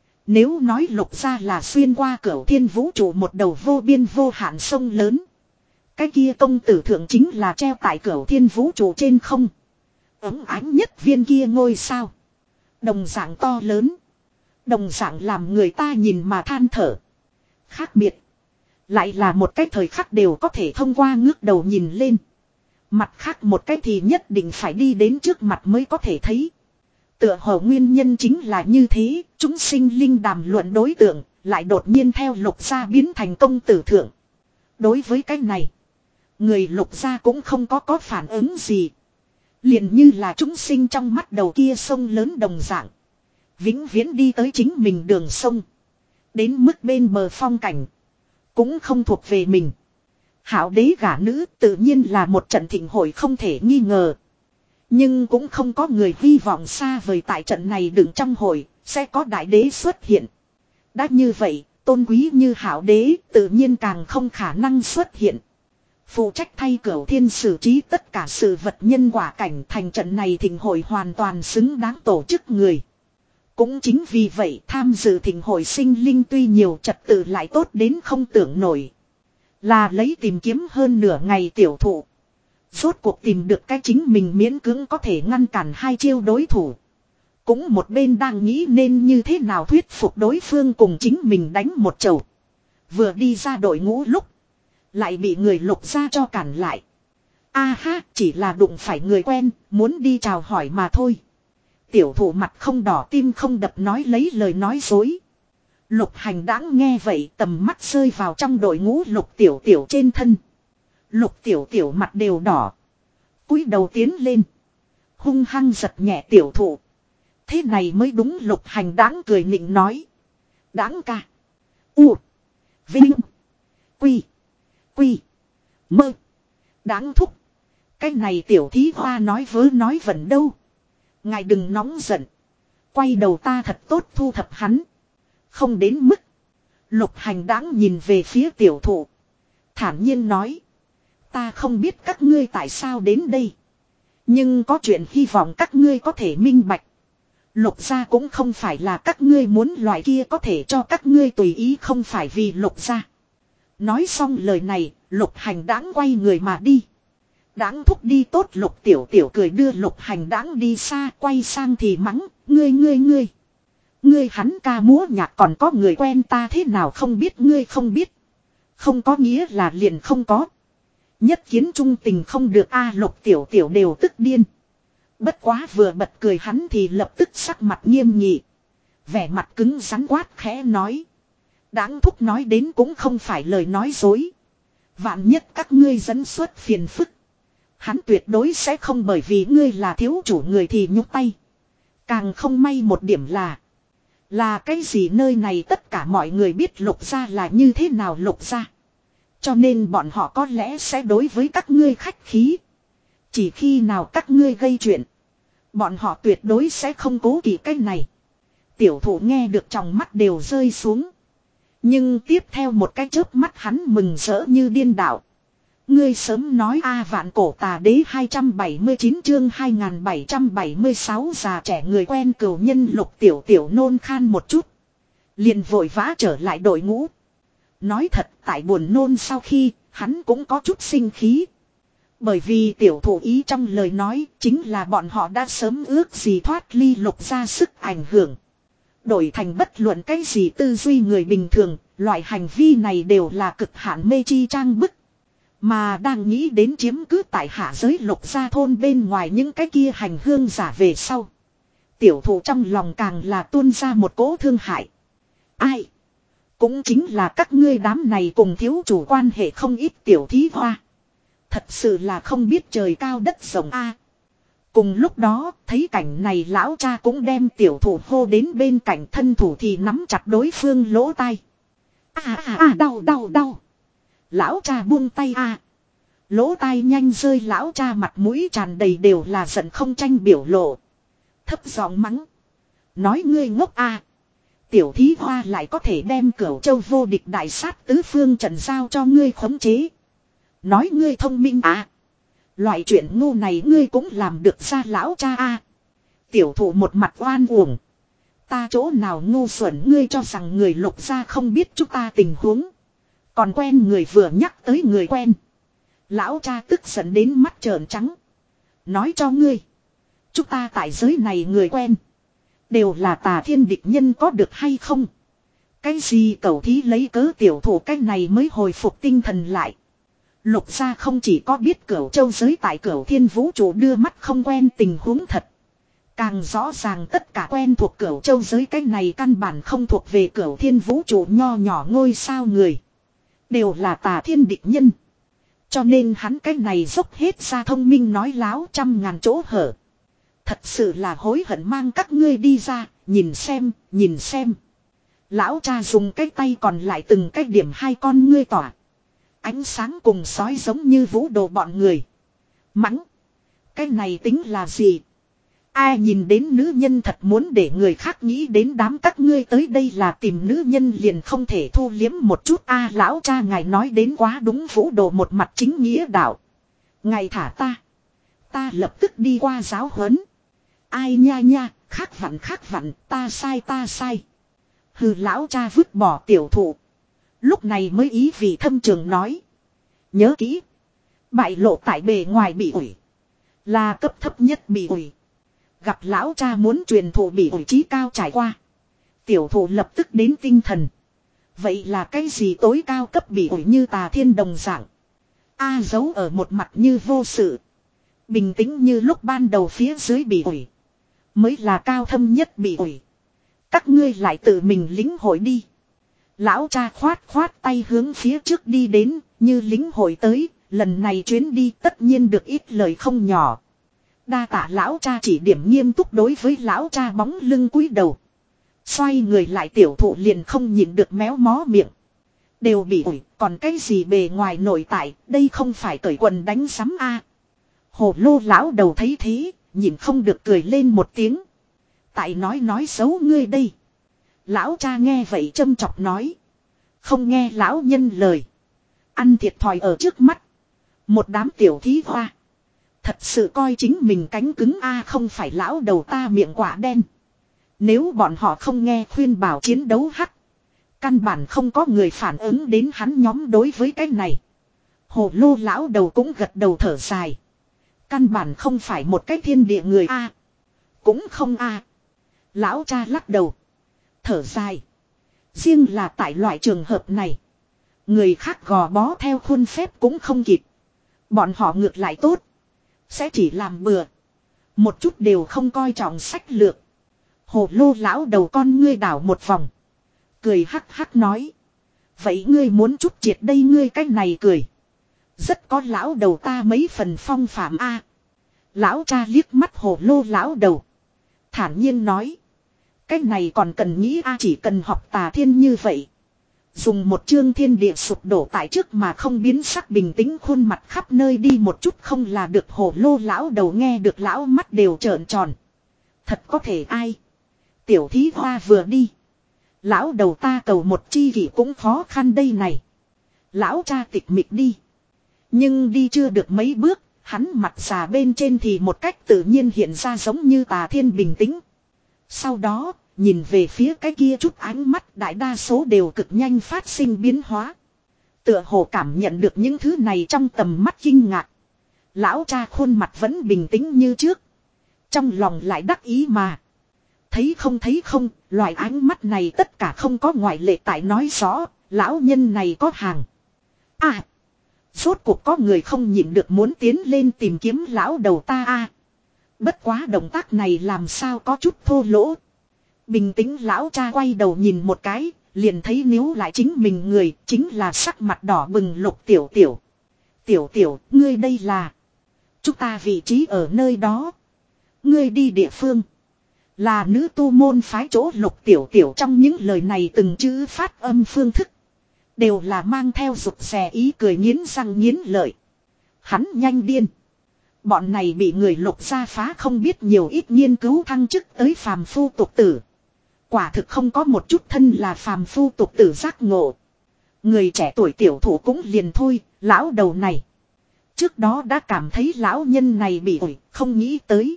Nếu nói Lục gia là xuyên qua cửu thiên vũ trụ một đầu vô biên vô hạn sông lớn. Cái kia công tử thượng chính là treo tại cửu thiên vũ trụ trên không. Ấm ánh nhất viên kia ngôi sao. Đồng dạng to lớn. Đồng dạng làm người ta nhìn mà than thở. Khác biệt. Lại là một cái thời khắc đều có thể thông qua ngước đầu nhìn lên. Mặt khác một cái thì nhất định phải đi đến trước mặt mới có thể thấy. Tựa hồ nguyên nhân chính là như thế. Chúng sinh linh đàm luận đối tượng. Lại đột nhiên theo Lục gia biến thành công tử thượng. Đối với cái này. Người Lục gia cũng không có có phản ứng gì. Liền như là chúng sinh trong mắt đầu kia sông lớn đồng dạng. Vĩnh viễn đi tới chính mình đường sông. Đến mức bên bờ phong cảnh. Cũng không thuộc về mình. Hảo đế gả nữ tự nhiên là một trận thịnh hội không thể nghi ngờ. Nhưng cũng không có người hy vọng xa vời tại trận này đựng trong hội. Sẽ có đại đế xuất hiện. Đã như vậy tôn quý như hảo đế tự nhiên càng không khả năng xuất hiện. Phụ trách thay cửu thiên xử trí tất cả sự vật nhân quả cảnh thành trận này thịnh hội hoàn toàn xứng đáng tổ chức người. Cũng chính vì vậy tham dự thịnh hội sinh linh tuy nhiều trật tự lại tốt đến không tưởng nổi. Là lấy tìm kiếm hơn nửa ngày tiểu thụ. Rốt cuộc tìm được cái chính mình miễn cưỡng có thể ngăn cản hai chiêu đối thủ. Cũng một bên đang nghĩ nên như thế nào thuyết phục đối phương cùng chính mình đánh một chầu. Vừa đi ra đội ngũ lúc. Lại bị người Lục gia cho cản lại. A ha, chỉ là đụng phải người quen, muốn đi chào hỏi mà thôi. Tiểu thủ mặt không đỏ tim không đập nói lấy lời nói dối. Lục Hành đãng nghe vậy tầm mắt rơi vào trong đội ngũ Lục Tiểu Tiểu trên thân. Lục Tiểu Tiểu mặt đều đỏ. Cúi đầu tiến lên. Hung hăng giật nhẹ tiểu thủ. Thế này mới đúng Lục Hành đãng cười nịnh nói. Đãng ca. U. Vinh. Quy. Quy. Mơ. Đáng thúc. Cái này tiểu thí hoa nói vớ nói vẩn đâu. Ngài đừng nóng giận. Quay đầu ta thật tốt thu thập hắn. Không đến mức. Lục Hành Đáng nhìn về phía tiểu thụ. Thản nhiên nói. Ta không biết các ngươi tại sao đến đây. Nhưng có chuyện hy vọng các ngươi có thể minh bạch. Lục gia cũng không phải là các ngươi muốn loại kia có thể cho các ngươi tùy ý, không phải vì lục gia. Nói xong lời này, Lục Hành Đáng quay người mà đi. Đáng thúc đi tốt, Lục Tiểu Tiểu cười đưa Lục Hành Đáng đi xa, quay sang thì mắng, ngươi ngươi ngươi. Ngươi hắn ca múa nhạc còn có người quen ta thế nào không biết, ngươi không biết. Không có nghĩa là liền không có. Nhất kiến trung tình không được a. Lục Tiểu Tiểu đều tức điên. Bất quá vừa bật cười hắn thì lập tức sắc mặt nghiêm nghị. Vẻ mặt cứng rắn quát khẽ nói. Đáng thúc nói đến cũng không phải lời nói dối. Vạn nhất các ngươi dẫn xuất phiền phức. Hắn tuyệt đối sẽ không bởi vì ngươi là thiếu chủ người thì nhúc tay. Càng không may một điểm là. Là cái gì nơi này tất cả mọi người biết lục gia là như thế nào lục gia. Cho nên bọn họ có lẽ sẽ đối với các ngươi khách khí. Chỉ khi nào các ngươi gây chuyện. Bọn họ tuyệt đối sẽ không cố kỵ cái này. Tiểu thụ nghe được trong mắt đều rơi xuống. Nhưng tiếp theo một cái chớp mắt hắn mừng rỡ như điên đảo. Ngươi sớm nói a. Vạn cổ tà đế hai trăm bảy mươi chín chương hai nghìn bảy trăm bảy mươi sáu già trẻ người quen cửu nhân. Lục Tiểu Tiểu nôn khan một chút. Liền vội vã trở lại đội ngũ. Nói thật tại buồn nôn sau khi hắn cũng có chút sinh khí. Bởi vì tiểu thụ ý trong lời nói chính là bọn họ đã sớm ước gì thoát ly lục gia sức ảnh hưởng. Đổi thành bất luận cái gì tư duy người bình thường, loại hành vi này đều là cực hạn mê chi trang bức. Mà đang nghĩ đến chiếm cứ tại hạ giới lục gia thôn bên ngoài những cái kia hành hương giả về sau. Tiểu thụ trong lòng càng là tuôn ra một cỗ thương hại. Ai? Cũng chính là các ngươi đám này cùng thiếu chủ quan hệ không ít tiểu thí hoa. Thật sự là không biết trời cao đất rộng a. Cùng lúc đó, thấy cảnh này lão cha cũng đem tiểu thủ hô đến bên cạnh, thân thủ thì nắm chặt đối phương lỗ tai. À à à đau đau đau. Lão cha buông tay a. Lỗ tai nhanh rơi, lão cha mặt mũi tràn đầy đều là giận không tranh biểu lộ. Thấp giọng mắng. Nói ngươi ngốc a. Tiểu thí hoa lại có thể đem Cửu Châu vô địch đại sát tứ phương trận giao cho ngươi khống chế. Nói ngươi thông minh à. Loại chuyện ngu này ngươi cũng làm được ra lão cha à. Tiểu thủ một mặt oan uổng. Ta chỗ nào ngu xuẩn, ngươi cho rằng người lục gia không biết chúng ta tình huống. Còn quen người vừa nhắc tới người quen. Lão cha tức giận đến mắt trợn trắng. Nói cho ngươi. Chúng ta tại giới này người quen. Đều là Tà Thiên địch nhân có được hay không? Cái gì cẩu thí lấy cớ tiểu thủ cái này mới hồi phục tinh thần lại. Lục gia không chỉ có biết Cửu Châu giới tại Cửu Thiên vũ trụ đưa mắt không quen tình huống thật. Càng rõ ràng tất cả quen thuộc Cửu Châu giới cái này căn bản không thuộc về Cửu Thiên vũ trụ nho nhỏ ngôi sao người. Đều là Tà Thiên địch nhân. Cho nên hắn cái này dốc hết ra thông minh nói láo trăm ngàn chỗ hở. Thật sự là hối hận mang các ngươi đi ra, nhìn xem, nhìn xem. Lão cha dùng cái tay còn lại từng cái điểm hai con ngươi tỏa. Ánh sáng cùng sói giống như vũ đồ bọn người. Mắng. Cái này tính là gì? Ai nhìn đến nữ nhân thật muốn để người khác nghĩ đến đám các ngươi tới đây là tìm nữ nhân liền không thể thu liếm một chút. A à, lão cha ngài nói đến quá đúng, vũ đồ một mặt chính nghĩa đạo. Ngài thả ta. Ta lập tức đi qua giáo huấn. Ai nha nha, khác vặn khác vặn, ta sai ta sai. Hừ, lão cha vứt bỏ tiểu thụ. Lúc này mới ý vị thâm trường nói. Nhớ kỹ. Bại lộ tại bề ngoài bị ủi. Là cấp thấp nhất bị ủi. Gặp lão cha muốn truyền thụ bị ủi trí cao trải qua. Tiểu thụ lập tức đến tinh thần. Vậy là cái gì tối cao cấp bị ủi như Tà Thiên đồng dạng. A giấu ở một mặt như vô sự. Bình tĩnh như lúc ban đầu phía dưới bị ủi. Mới là cao thâm nhất bị ủi. Các ngươi lại tự mình lính hội đi. Lão cha khoát khoát tay hướng phía trước đi đến, như lính hội tới, lần này chuyến đi tất nhiên được ít lời không nhỏ. Đa tạ lão cha chỉ điểm, nghiêm túc đối với lão cha bóng lưng cúi đầu. Xoay người lại tiểu thụ liền không nhịn được méo mó miệng. Đều bị ủi, còn cái gì bề ngoài nội tại, đây không phải cởi quần đánh sắm a. Hồ lô lão đầu thấy thế, nhìn không được cười lên một tiếng. Tại nói nói xấu ngươi đây. Lão cha nghe vậy châm chọc nói. Không nghe lão nhân lời. Ăn thiệt thòi ở trước mắt. Một đám tiểu thí hoa. Thật sự coi chính mình cánh cứng a, không phải lão đầu ta miệng quả đen. Nếu bọn họ không nghe khuyên bảo chiến đấu hắc. Căn bản không có người phản ứng đến hắn nhóm đối với cái này. Hồ lô lão đầu cũng gật đầu thở dài. Căn bản không phải một cái thiên địa người a. Cũng không a. Lão cha lắc đầu. Thở dài. Riêng là tại loại trường hợp này. Người khác gò bó theo khuôn phép cũng không kịp. Bọn họ ngược lại tốt. Sẽ chỉ làm bừa. Một chút đều không coi trọng sách lược. Hồ lô lão đầu con ngươi đảo một vòng. Cười hắc hắc nói. Vậy ngươi muốn chút triệt đây ngươi cách này cười. Rất có lão đầu ta mấy phần phong phạm a. Lão cha liếc mắt hồ lô lão đầu. Thản nhiên nói. Cái này còn cần nghĩ a, chỉ cần học tà thiên như vậy. Dùng một chương thiên địa sụp đổ tại trước mà không biến sắc bình tĩnh khuôn mặt khắp nơi đi một chút không là được. Hồ lô lão đầu nghe được lão mắt đều trợn tròn. Thật có thể ai. Tiểu thí hoa vừa đi. Lão đầu ta cầu một chi kỷ cũng khó khăn đây này. Lão cha tịch mịch đi. Nhưng đi chưa được mấy bước. Hắn mặt già bên trên thì một cách tự nhiên hiện ra giống như tà thiên bình tĩnh. Sau đó, nhìn về phía cái kia chút ánh mắt đại đa số đều cực nhanh phát sinh biến hóa. Tựa hồ cảm nhận được những thứ này trong tầm mắt kinh ngạc. Lão cha khuôn mặt vẫn bình tĩnh như trước. Trong lòng lại đắc ý mà. Thấy không thấy không, loại ánh mắt này tất cả không có ngoại lệ tại nói rõ, lão nhân này có hàng. À, rốt cuộc có người không nhịn được muốn tiến lên tìm kiếm lão đầu ta a. Bất quá động tác này làm sao có chút thô lỗ. Bình tĩnh lão cha quay đầu nhìn một cái, liền thấy níu lại chính mình người, chính là sắc mặt đỏ bừng Lục Tiểu Tiểu. Tiểu Tiểu, ngươi đây là. Chúng ta vị trí ở nơi đó. Ngươi đi địa phương. Là nữ tu môn phái chỗ Lục Tiểu Tiểu trong những lời này từng chữ phát âm phương thức. Đều là mang theo rụt rè ý cười nghiến răng nghiến lợi. Hắn nhanh điên. Bọn này bị người Lục gia phá không biết nhiều ít nghiên cứu thăng chức tới phàm phu tục tử. Quả thực không có một chút thân là phàm phu tục tử giác ngộ. Người trẻ tuổi tiểu thủ cũng liền thôi, lão đầu này. Trước đó đã cảm thấy lão nhân này bị ủi, không nghĩ tới.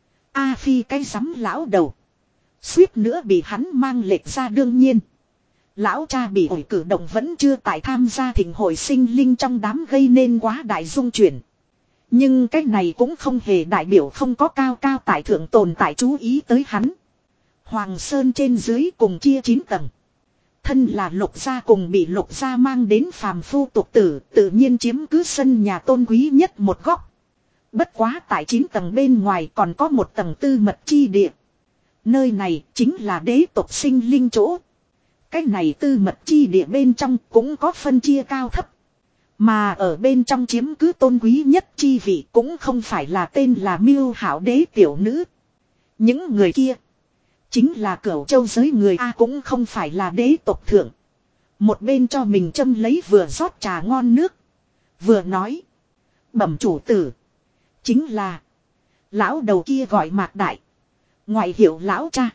A phi cái rắm lão đầu. Suýt nữa bị hắn mang lệch ra đương nhiên. Lão cha bị ủi cử động vẫn chưa tại tham gia thỉnh hội sinh linh trong đám gây nên quá đại dung chuyển. Nhưng cái này cũng không hề đại biểu không có cao cao tại thượng tồn tại chú ý tới hắn. Hoàng Sơn trên dưới cùng chia chín tầng. Thân là Lục gia cùng bị Lục gia mang đến phàm phu tục tử, tự nhiên chiếm cứ sân nhà tôn quý nhất một góc. Bất quá tại chín tầng bên ngoài còn có một tầng tư mật chi địa. Nơi này chính là đế tộc sinh linh chỗ. Cái này tư mật chi địa bên trong cũng có phân chia cao thấp. Mà ở bên trong chiếm cứ tôn quý nhất chi vị cũng không phải là tên là Miêu Hảo đế tiểu nữ. Những người kia chính là Cửu Châu giới người A, cũng không phải là đế tộc thượng. Một bên cho mình châm lấy vừa rót trà ngon nước. Vừa nói. Bẩm chủ tử. Chính là. Lão đầu kia gọi Mạc Đại. Ngoại hiệu lão cha.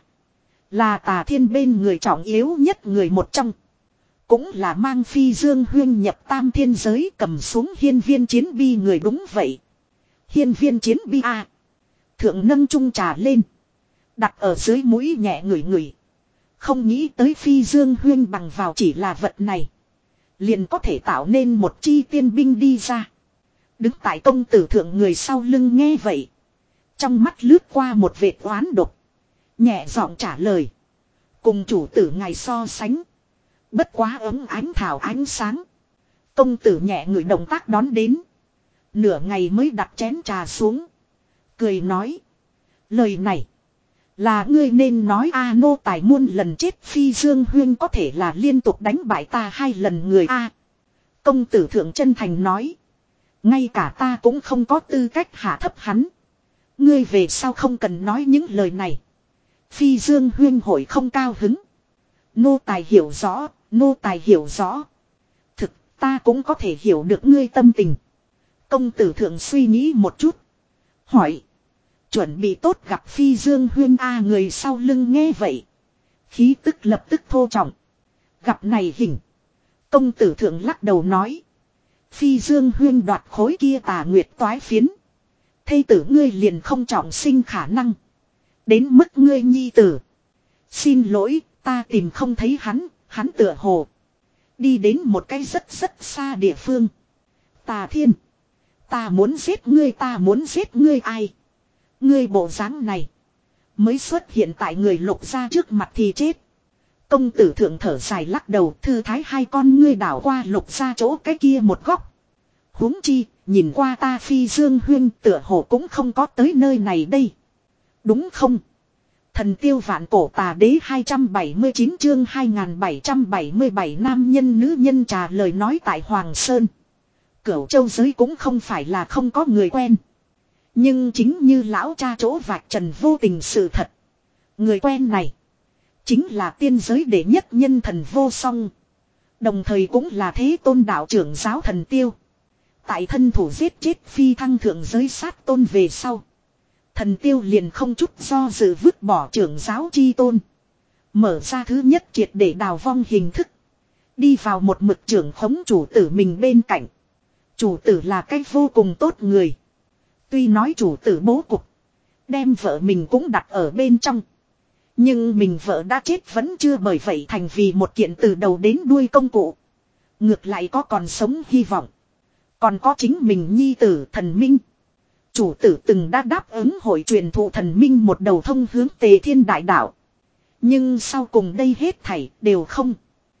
Là Tà Thiên bên người trọng yếu nhất người một trong. Cũng là mang Phi Dương Huyên nhập tam thiên giới cầm xuống hiên viên chiến bi người đúng vậy. Hiên viên chiến bi A. Thượng nâng chung trà lên. Đặt ở dưới mũi nhẹ ngửi ngửi. Không nghĩ tới Phi Dương Huyên bằng vào chỉ là vật này. Liền có thể tạo nên một chi tiên binh đi ra. Đứng tại công tử thượng người sau lưng nghe vậy. Trong mắt lướt qua một vệt oán độc. Nhẹ giọng trả lời. Cùng chủ tử ngài so sánh. Bất quá ấm ánh thảo ánh sáng. Công tử nhẹ người động tác đón đến. Nửa ngày mới đặt chén trà xuống. Cười nói. Lời này. Là ngươi nên nói a, nô tài muôn lần chết Phi Dương Huyên có thể là liên tục đánh bại ta hai lần người a. Công tử thượng chân thành nói. Ngay cả ta cũng không có tư cách hạ thấp hắn. Ngươi về sao không cần nói những lời này. Phi Dương Huyên hội không cao hứng. Nô tài hiểu rõ, nô tài hiểu rõ. Ta cũng có thể hiểu được ngươi tâm tình. Công tử thượng suy nghĩ một chút. Hỏi. Chuẩn bị tốt gặp Phi Dương Huyên A người sau lưng nghe vậy. Khí tức lập tức thô trọng. Gặp này hình. Công tử thượng lắc đầu nói. Phi Dương Huyên đoạt khối kia tà nguyệt toái phiến. Thây tử ngươi liền không trọng sinh khả năng. Đến mức ngươi nhi tử. Xin lỗi, ta tìm không thấy hắn, hắn tựa hồ. Đi đến một cái rất rất xa địa phương. Tà Thiên. Ta muốn giết ngươi, ta muốn giết ngươi ai. Ngươi bộ dáng này. Mới xuất hiện tại người Lục gia trước mặt thì chết. Công tử thượng thở dài lắc đầu, thư thái hai con ngươi đảo qua Lục gia chỗ cái kia một góc. Huống chi, nhìn qua ta Phi Dương Huyên tựa hồ cũng không có tới nơi này đây. Đúng không? Thần tiêu vạn cổ tà đế hai trăm bảy mươi chín chương hai nghìn bảy trăm bảy mươi bảy nam nhân nữ nhân trà lời nói tại Hoàng Sơn. Cửu châu giới cũng không phải là không có người quen. Nhưng chính như lão cha chỗ vạch trần vô tình sự thật. Người quen này. Chính là tiên giới đệ nhất nhân thần vô song. Đồng thời cũng là thế tôn đạo trưởng giáo thần tiêu. Tại thân thủ giết chết phi thăng thượng giới sát tôn về sau. Thần tiêu liền không chút do dự vứt bỏ trưởng giáo chi tôn. Mở ra thứ nhất triệt để đào vong hình thức. Đi vào một mực trưởng khống chủ tử mình bên cạnh. Chủ tử là cách vô cùng tốt người. Tuy nói chủ tử bố cục. Đem vợ mình cũng đặt ở bên trong. Nhưng mình vợ đã chết vẫn chưa bởi vậy thành vì một kiện từ đầu đến đuôi công cụ. Ngược lại có còn sống hy vọng. Còn có chính mình nhi tử thần minh. Chủ tử từng đã đáp ứng hội truyền thụ thần minh một đầu thông hướng Tề Thiên Đại Đạo. Nhưng sau cùng đây hết thảy đều không.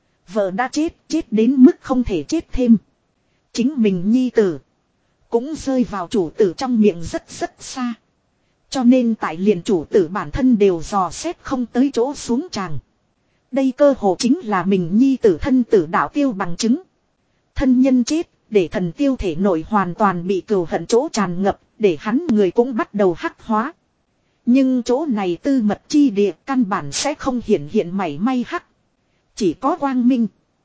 Vợ đã chết, chết đến mức không thể chết thêm. Chính mình nhi tử. Cũng rơi vào chủ tử trong miệng rất rất xa. Cho nên tại liền chủ tử bản thân đều dò xét không tới chỗ xuống tràng. Đây cơ hồ chính là mình nhi tử thân tử đạo tiêu bằng chứng. Thân nhân chết, để thần tiêu thể nội hoàn toàn bị cừu hận chỗ tràn ngập, để hắn người cũng bắt đầu hắc hóa. Nhưng chỗ này tư mật chi địa căn bản sẽ không hiển hiện mảy may hắc. Chỉ có quang minh.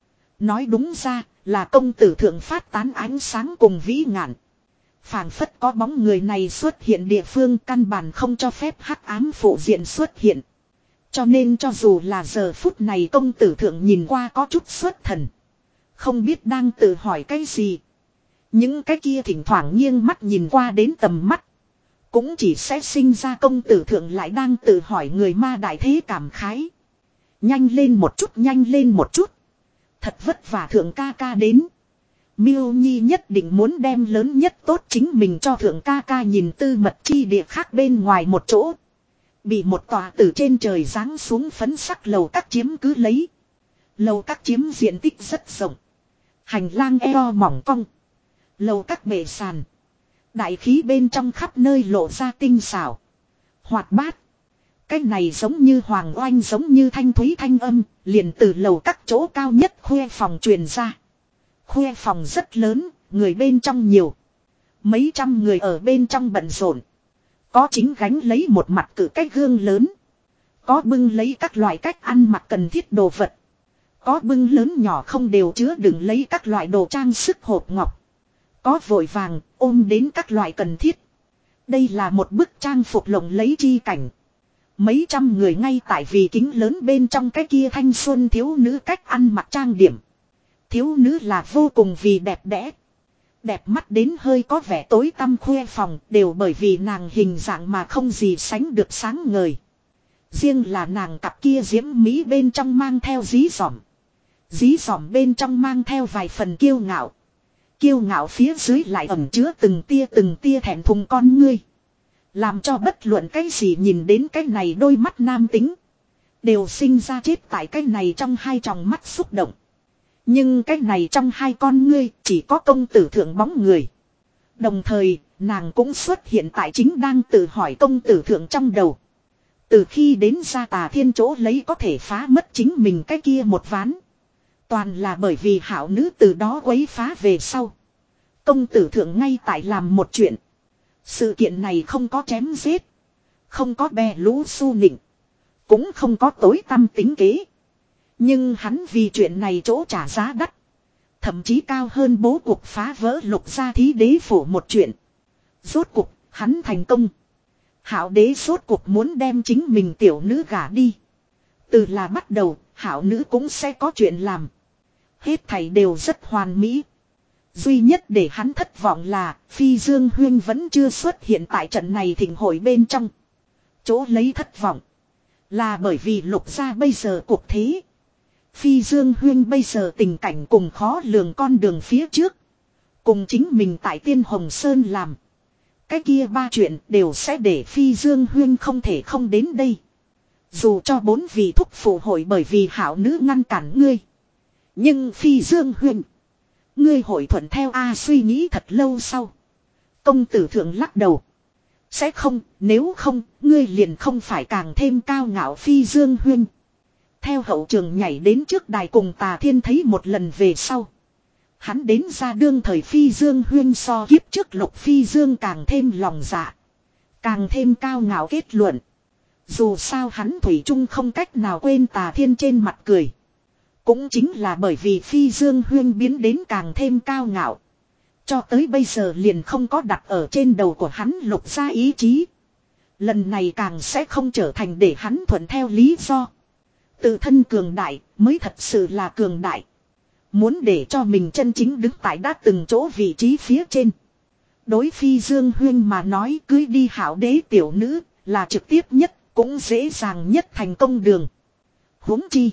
Nói đúng ra là công tử thượng phát tán ánh sáng cùng vĩ ngạn. Phảng phất có bóng người này xuất hiện địa phương căn bản không cho phép hắc ám phụ diện xuất hiện. Cho nên cho dù là giờ phút này công tử thượng nhìn qua có chút xuất thần. Không biết đang tự hỏi cái gì. Những cái kia thỉnh thoảng nghiêng mắt nhìn qua đến tầm mắt. Cũng chỉ sẽ sinh ra công tử thượng lại đang tự hỏi người ma đại thế cảm khái. Nhanh lên một chút, nhanh lên một chút. Thật vất vả thượng ca ca đến. Miêu Nhi nhất định muốn đem lớn nhất tốt chính mình cho thượng ca ca nhìn tư mật chi địa khác bên ngoài một chỗ. Bị một tòa từ trên trời giáng xuống phấn sắc lầu các chiếm cứ lấy. Lầu các chiếm diện tích rất rộng. Hành lang eo mỏng cong. Lầu các bệ sàn. Đại khí bên trong khắp nơi lộ ra tinh xảo. Hoạt bát. Cái này giống như hoàng oanh giống như thanh thúy thanh âm. Liền từ lầu các chỗ cao nhất khuê phòng truyền ra. Khuê phòng rất lớn, người bên trong nhiều. Mấy trăm người ở bên trong bận rộn. Có chính gánh lấy một mặt cử cách gương lớn. Có bưng lấy các loại cách ăn mặc cần thiết đồ vật. Có bưng lớn nhỏ không đều chứa đựng lấy các loại đồ trang sức hộp ngọc. Có vội vàng ôm đến các loại cần thiết. Đây là một bức trang phục lộng lấy chi cảnh. Mấy trăm người ngay tại vì kính lớn bên trong cái kia thanh xuân thiếu nữ cách ăn mặc trang điểm. Thiếu nữ là vô cùng vì đẹp đẽ. Đẹp mắt đến hơi có vẻ tối tăm khuê phòng đều bởi vì nàng hình dạng mà không gì sánh được sáng ngời. Riêng là nàng cặp kia diễm mỹ bên trong mang theo dí dỏm. Dí dỏm bên trong mang theo vài phần kiêu ngạo. Kiêu ngạo phía dưới lại ẩn chứa từng tia từng tia thẹn thùng con ngươi. Làm cho bất luận cái gì nhìn đến cái này đôi mắt nam tính. Đều sinh ra chết tại cái này trong hai tròng mắt xúc động. Nhưng cái này trong hai con ngươi chỉ có công tử thượng bóng người. Đồng thời, nàng cũng xuất hiện tại chính đang tự hỏi công tử thượng trong đầu. Từ khi đến ra Tà Thiên chỗ lấy có thể phá mất chính mình cái kia một ván. Toàn là bởi vì hảo nữ từ đó quấy phá về sau. Công tử thượng ngay tại làm một chuyện. Sự kiện này không có chém giết. Không có bè lũ su nịnh. Cũng không có tối tăm tính kế. Nhưng hắn vì chuyện này chỗ trả giá đắt. thậm chí cao hơn bố cục phá vỡ Lục gia thí đế phủ một chuyện. Rốt cục, hắn thành công. Hạo đế rốt cục muốn đem chính mình tiểu nữ gả đi. Từ là bắt đầu, hạo nữ cũng sẽ có chuyện làm. Hết thảy đều rất hoàn mỹ. Duy nhất để hắn thất vọng là Phi Dương Huyên vẫn chưa xuất hiện tại trận này thịnh hội bên trong. Chỗ lấy thất vọng là bởi vì Lục gia bây giờ cuộc thế. Phi Dương Huyên bây giờ tình cảnh cùng khó lường con đường phía trước. Cùng chính mình tại Tiên Hồng Sơn làm. Cái kia ba chuyện đều sẽ để Phi Dương Huyên không thể không đến đây. Dù cho bốn vị thúc phụ hội bởi vì hảo nữ ngăn cản ngươi. Nhưng Phi Dương Huyên, ngươi hội thuận theo A suy nghĩ thật lâu sau. Công tử thượng lắc đầu. Sẽ không, nếu không, ngươi liền không phải càng thêm cao ngạo Phi Dương Huyên. Theo hậu trường nhảy đến trước đài cùng Tà Thiên thấy một lần về sau. Hắn đến ra đương thời Phi Dương Huyên so kiếp trước Lục Phi Dương càng thêm lòng dạ. Càng thêm cao ngạo kết luận. Dù sao hắn thủy chung không cách nào quên Tà Thiên trên mặt cười. Cũng chính là bởi vì Phi Dương Huyên biến đến càng thêm cao ngạo. Cho tới bây giờ liền không có đặt ở trên đầu của hắn Lục gia ý chí. Lần này càng sẽ không trở thành để hắn thuận theo lý do. Tự thân cường đại mới thật sự là cường đại. Muốn để cho mình chân chính đứng tại đã từng chỗ vị trí phía trên. Đối Phi Dương Huyên mà nói cưới đi hảo đế tiểu nữ là trực tiếp nhất cũng dễ dàng nhất thành công đường. Huống chi.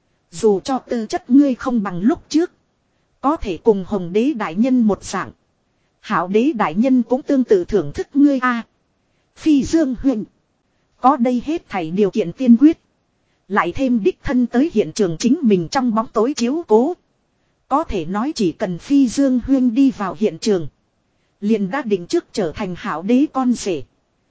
Dù cho tư chất ngươi không bằng lúc trước. Có thể cùng Hồng đế đại nhân một dạng. Hảo đế đại nhân cũng tương tự thưởng thức ngươi a. À, Phi Dương Huyên. Có đây hết thảy điều kiện tiên quyết. Lại thêm đích thân tới hiện trường chính mình trong bóng tối chiếu cố. Có thể nói chỉ cần Phi Dương Huyên đi vào hiện trường. Liền đã định trước trở thành hảo đế con rể.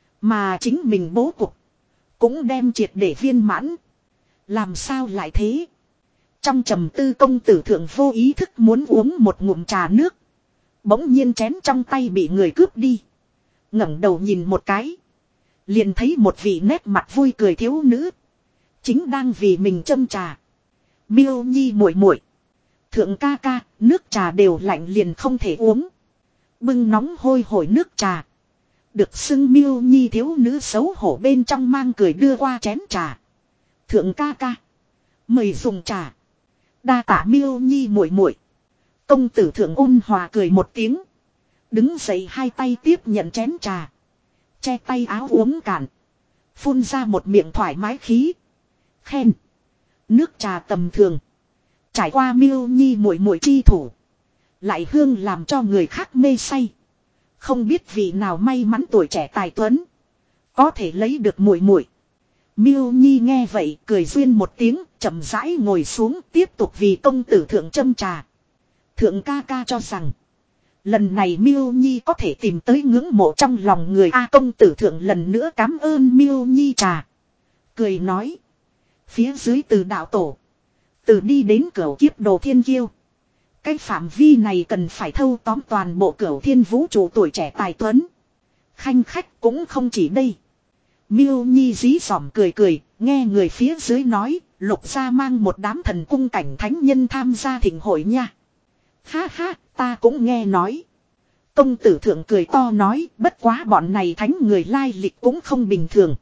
Mà chính mình bố cục. Cũng đem triệt để viên mãn. Làm sao lại thế? Trong trầm tư công tử thượng vô ý thức muốn uống một ngụm trà nước. Bỗng nhiên chén trong tay bị người cướp đi. Ngẩng đầu nhìn một cái. Liền thấy một vị nét mặt vui cười thiếu nữ. Chính đang vì mình châm trà. Miêu Nhi muội muội. Thượng ca ca, nước trà đều lạnh liền không thể uống. Bưng nóng hôi hổi nước trà. Được xưng Miêu Nhi thiếu nữ xấu hổ bên trong mang cười đưa qua chén trà. Thượng ca ca. Mời dùng trà. Đa tả Miêu Nhi muội muội. Công tử thượng ôn hòa cười một tiếng. Đứng dậy hai tay tiếp nhận chén trà. Che tay áo uống cạn. Phun ra một miệng thoải mái khí. Khen. Nước trà tầm thường. Trải qua Miêu Nhi muội muội chi thủ. Lại hương làm cho người khác mê say. Không biết vị nào may mắn tuổi trẻ tài tuấn. Có thể lấy được muội muội. Miêu Nhi nghe vậy cười duyên một tiếng. Chậm rãi ngồi xuống tiếp tục vì công tử thượng châm trà. Thượng ca ca cho rằng. Lần này Miêu Nhi có thể tìm tới ngưỡng mộ trong lòng người. A công tử thượng lần nữa cảm ơn Miêu Nhi trà. Cười nói. Phía dưới từ đạo tổ. Từ đi đến cửu kiếp đồ thiên kiêu. Cái phạm vi này cần phải thâu tóm toàn bộ cửu thiên vũ trụ tuổi trẻ tài tuấn. Khanh khách cũng không chỉ đây. Miêu Nhi dí dỏm cười cười. Nghe người phía dưới nói. Lục gia mang một đám thần cung cảnh thánh nhân tham gia thịnh hội nha. Ha ha, ta cũng nghe nói. Công tử thượng cười to nói, bất quá bọn này thánh người lai lịch cũng không bình thường.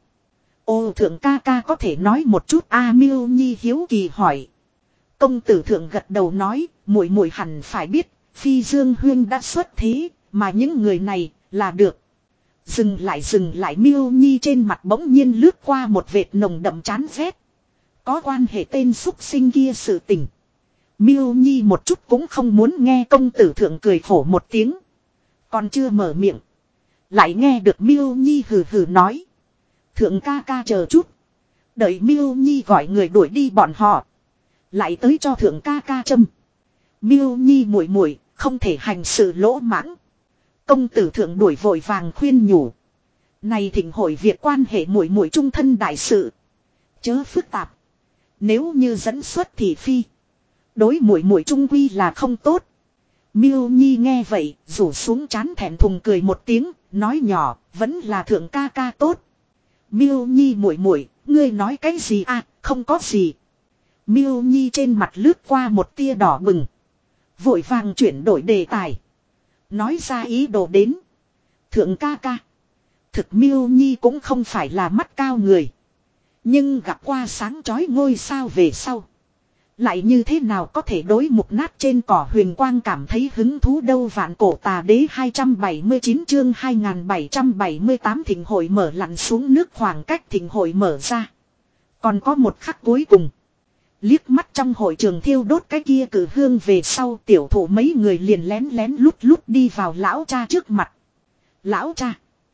Ô thượng ca ca có thể nói một chút a Miêu Nhi hiếu kỳ hỏi. Công tử thượng gật đầu nói, muội muội hẳn phải biết, Phi Dương Huyên đã xuất thế, mà những người này là được. Dừng lại dừng lại Miêu Nhi trên mặt bỗng nhiên lướt qua một vệt nồng đậm chán ghét. Có quan hệ tên xúc sinh kia sự tình. Miêu Nhi một chút cũng không muốn nghe công tử thượng cười khổ một tiếng. Còn chưa mở miệng. Lại nghe được Miêu Nhi hừ hừ nói. Thượng ca ca chờ chút. Đợi Miêu Nhi gọi người đuổi đi bọn họ. Lại tới cho thượng ca ca châm. Miêu Nhi muội muội không thể hành sự lỗ mãng. Công tử thượng đuổi vội vàng khuyên nhủ. Này thịnh hội việc quan hệ muội muội trung thân đại sự. Chớ phức tạp. Nếu như dẫn xuất thị phi. Đối muội muội trung quy là không tốt. Miêu Nhi nghe vậy, rủ xuống chán thẹn thùng cười một tiếng, nói nhỏ, vẫn là thượng ca ca tốt. Miêu Nhi muội muội, ngươi nói cái gì à, không có gì. Miêu Nhi trên mặt lướt qua một tia đỏ bừng. Vội vàng chuyển đổi đề tài. Nói ra ý đồ đến. Thượng ca ca. Thực Miêu Nhi cũng không phải là mắt cao người. Nhưng gặp qua sáng chói ngôi sao về sau. Lại như thế nào có thể đối mục nát trên cỏ huyền quang cảm thấy hứng thú đâu. Vạn cổ tà đế hai trăm bảy mươi chín chương hai nghìn bảy trăm bảy mươi tám thịnh hội mở lặn xuống nước khoảng cách thịnh hội mở ra. Còn có một khắc cuối cùng. Liếc mắt trong hội trường thiêu đốt cái kia cử hương về sau tiểu thủ mấy người liền lén lén lút lút đi vào lão cha trước mặt. Lão cha.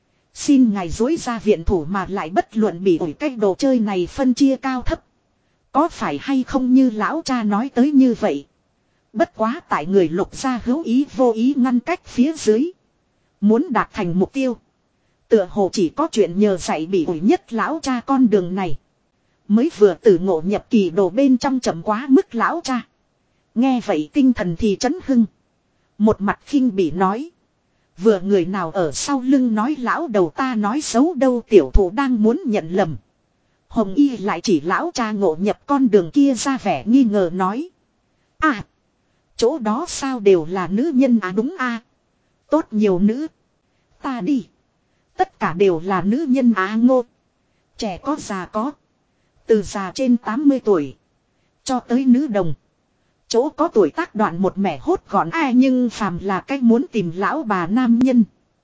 Xin ngài dối ra viện thủ mà lại bất luận bị ủi cái đồ chơi này phân chia cao thấp. Có phải hay không như lão cha nói tới như vậy. Bất quá tại người Lục gia hữu ý vô ý ngăn cách phía dưới. Muốn đạt thành mục tiêu. Tựa hồ chỉ có chuyện nhờ dạy bị ủi nhất lão cha con đường này. Mới vừa từ ngộ nhập kỳ đồ bên trong chậm quá mức lão cha. Nghe vậy tinh thần thì chấn hưng. Một mặt khinh bỉ nói. Vừa người nào ở sau lưng nói lão đầu ta nói xấu đâu. Tiểu thủ đang muốn nhận lầm. Hồng Y lại chỉ lão cha ngộ nhập con đường kia ra vẻ nghi ngờ nói. À. Chỗ đó sao đều là nữ nhân à đúng à. Tốt nhiều nữ. Ta đi. Tất cả đều là nữ nhân á ngô. Trẻ có già có. Từ già trên tám mươi tuổi. Cho tới nữ đồng. Chỗ có tuổi tác đoạn một mẻ hốt gọn ai nhưng phàm là cách muốn tìm lão bà nam nhân.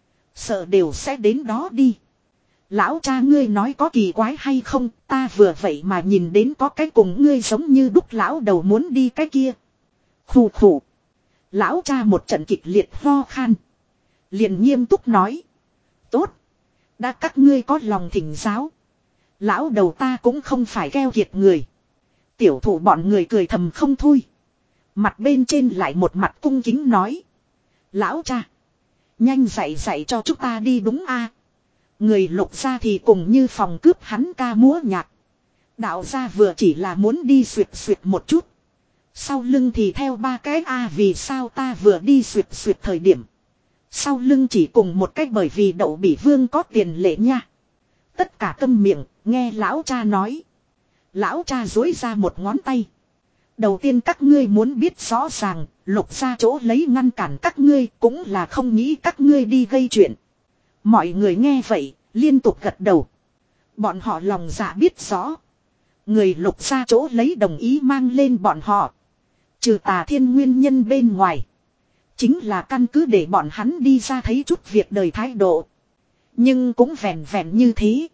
Sợ đều sẽ đến đó đi. Lão cha ngươi nói có kỳ quái hay không, ta vừa vậy mà nhìn đến có cái cùng ngươi giống như đúc lão đầu muốn đi cái kia. Khủ khủ. Lão cha một trận kịch liệt ho khan. Liền nghiêm túc nói. Tốt. Đã các ngươi có lòng thỉnh giáo. Lão đầu ta cũng không phải keo kiệt người. Tiểu thủ bọn người cười thầm không thôi. Mặt bên trên lại một mặt cung kính nói. Lão cha. Nhanh dạy dạy cho chúng ta đi đúng a. Người Lục gia thì cùng như phòng cướp hắn ca múa nhạc. Đạo gia vừa chỉ là muốn đi suyệt suyệt một chút. Sau lưng thì theo ba cái a vì sao ta vừa đi suyệt suyệt thời điểm. Sau lưng chỉ cùng một cách bởi vì đậu bỉ vương có tiền lệ nha. Tất cả câm miệng, nghe lão cha nói. Lão cha dối ra một ngón tay. Đầu tiên các ngươi muốn biết rõ ràng, Lục gia chỗ lấy ngăn cản các ngươi cũng là không nghĩ các ngươi đi gây chuyện. Mọi người nghe vậy, liên tục gật đầu. Bọn họ lòng dạ biết rõ. Người Lục gia chỗ lấy đồng ý mang lên bọn họ. Trừ Tà Thiên nguyên nhân bên ngoài. Chính là căn cứ để bọn hắn đi ra thấy chút việc đời thái độ. Nhưng cũng vẹn vẹn như thế.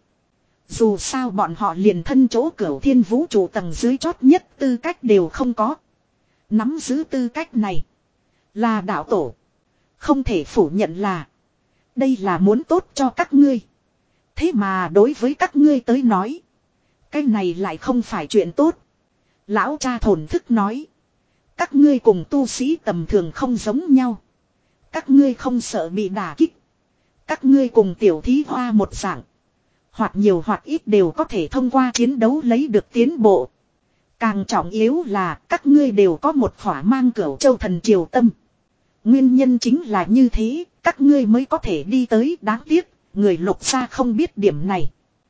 Dù sao bọn họ liền thân chỗ cửu thiên vũ trụ tầng dưới chót nhất tư cách đều không có. Nắm giữ tư cách này. Là đạo tổ. Không thể phủ nhận là. Đây là muốn tốt cho các ngươi. Thế mà đối với các ngươi tới nói. Cái này lại không phải chuyện tốt. Lão cha thổn thức nói. Các ngươi cùng tu sĩ tầm thường không giống nhau. Các ngươi không sợ bị đả kích. Các ngươi cùng tiểu thí hoa một dạng. Hoặc nhiều hoặc ít đều có thể thông qua chiến đấu lấy được tiến bộ. Càng trọng yếu là các ngươi đều có một khỏa mang cửu châu thần triều tâm. Nguyên nhân chính là như thế, các ngươi mới có thể đi tới. Đáng tiếc, người Lục gia không biết điểm này.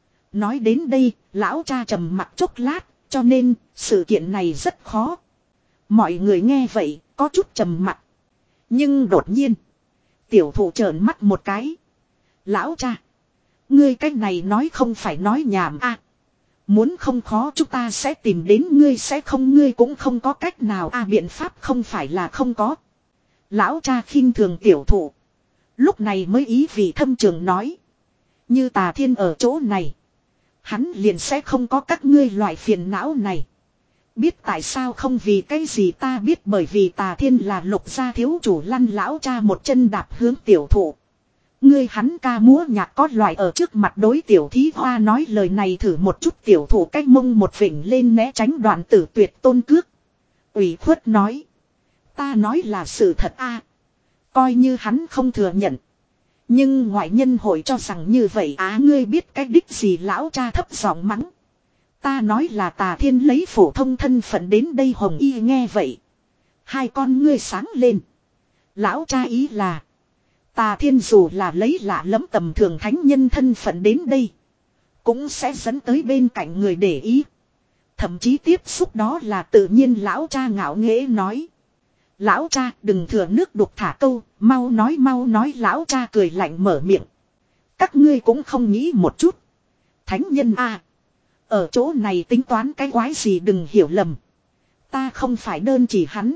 Nói đến đây, lão cha trầm mặc chốc lát, cho nên sự kiện này rất khó. Mọi người nghe vậy, có chút trầm mặc. Nhưng đột nhiên, tiểu thủ trợn mắt một cái. Lão cha, ngươi cách này nói không phải nói nhảm à. Muốn không khó chúng ta sẽ tìm đến ngươi sẽ không ngươi cũng không có cách nào à biện pháp không phải là không có. Lão cha khinh thường tiểu thủ. Lúc này mới ý vị thâm trường nói. Như Tà Thiên ở chỗ này. Hắn liền sẽ không có các ngươi loại phiền não này. Biết tại sao không vì cái gì ta biết bởi vì Tà Thiên là Lục gia thiếu chủ lăn lão cha một chân đạp hướng tiểu thủ. Ngươi hắn ca múa nhạc có loại ở trước mặt đối tiểu thí hoa nói lời này thử một chút tiểu thủ cách mông một vỉnh lên né tránh đoạn tử tuyệt tôn cước. Ủy khuất nói. Ta nói là sự thật a à. Coi như hắn không thừa nhận. Nhưng ngoại nhân hội cho rằng như vậy á à, ngươi biết cái đích gì lão cha thấp giọng mắng. Ta nói là Tà Thiên lấy phổ thông thân phận đến đây Hồng Y nghe vậy. Hai con ngươi sáng lên. Lão cha ý là. Tà Thiên dù là lấy lạ lẫm tầm thường thánh nhân thân phận đến đây. Cũng sẽ dẫn tới bên cạnh người để ý. Thậm chí tiếp xúc đó là tự nhiên lão cha ngạo nghễ nói. Lão cha đừng thừa nước đục thả câu, mau nói mau nói. Lão cha cười lạnh mở miệng. Các ngươi cũng không nghĩ một chút. Thánh nhân a, ở chỗ này tính toán cái quái gì, đừng hiểu lầm. Ta không phải đơn chỉ hắn.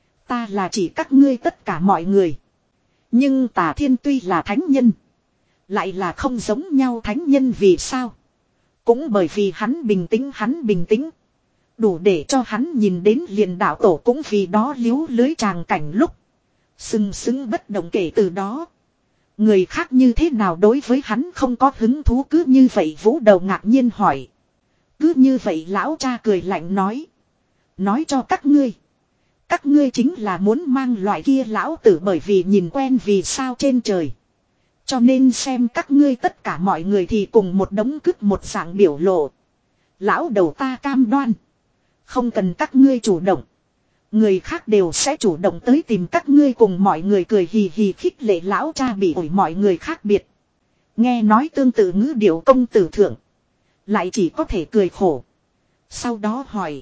Ta là chỉ các ngươi tất cả mọi người. Nhưng Tà Thiên tuy là thánh nhân, lại là không giống nhau thánh nhân. Vì sao? Cũng bởi vì hắn bình tĩnh, hắn bình tĩnh đủ để cho hắn nhìn đến liền đạo tổ cũng vì đó liếu lưới tràng cảnh lúc sừng sững bất động. Kể từ đó, người khác như thế nào đối với hắn không có hứng thú. Cứ như vậy Vũ Đầu ngạc nhiên hỏi. Cứ như vậy lão cha cười lạnh nói. Nói cho các ngươi, các ngươi chính là muốn mang loại kia lão tử bởi vì nhìn quen vì sao trên trời, cho nên xem các ngươi tất cả mọi người thì cùng một đống cứt một dạng biểu lộ. Lão đầu ta cam đoan, không cần các ngươi chủ động, người khác đều sẽ chủ động tới tìm các ngươi. Cùng mọi người cười hì hì khích lệ lão cha bị ổi mọi người khác biệt. Nghe nói tương tự ngữ điệu công tử thượng, lại chỉ có thể cười khổ. Sau đó hỏi.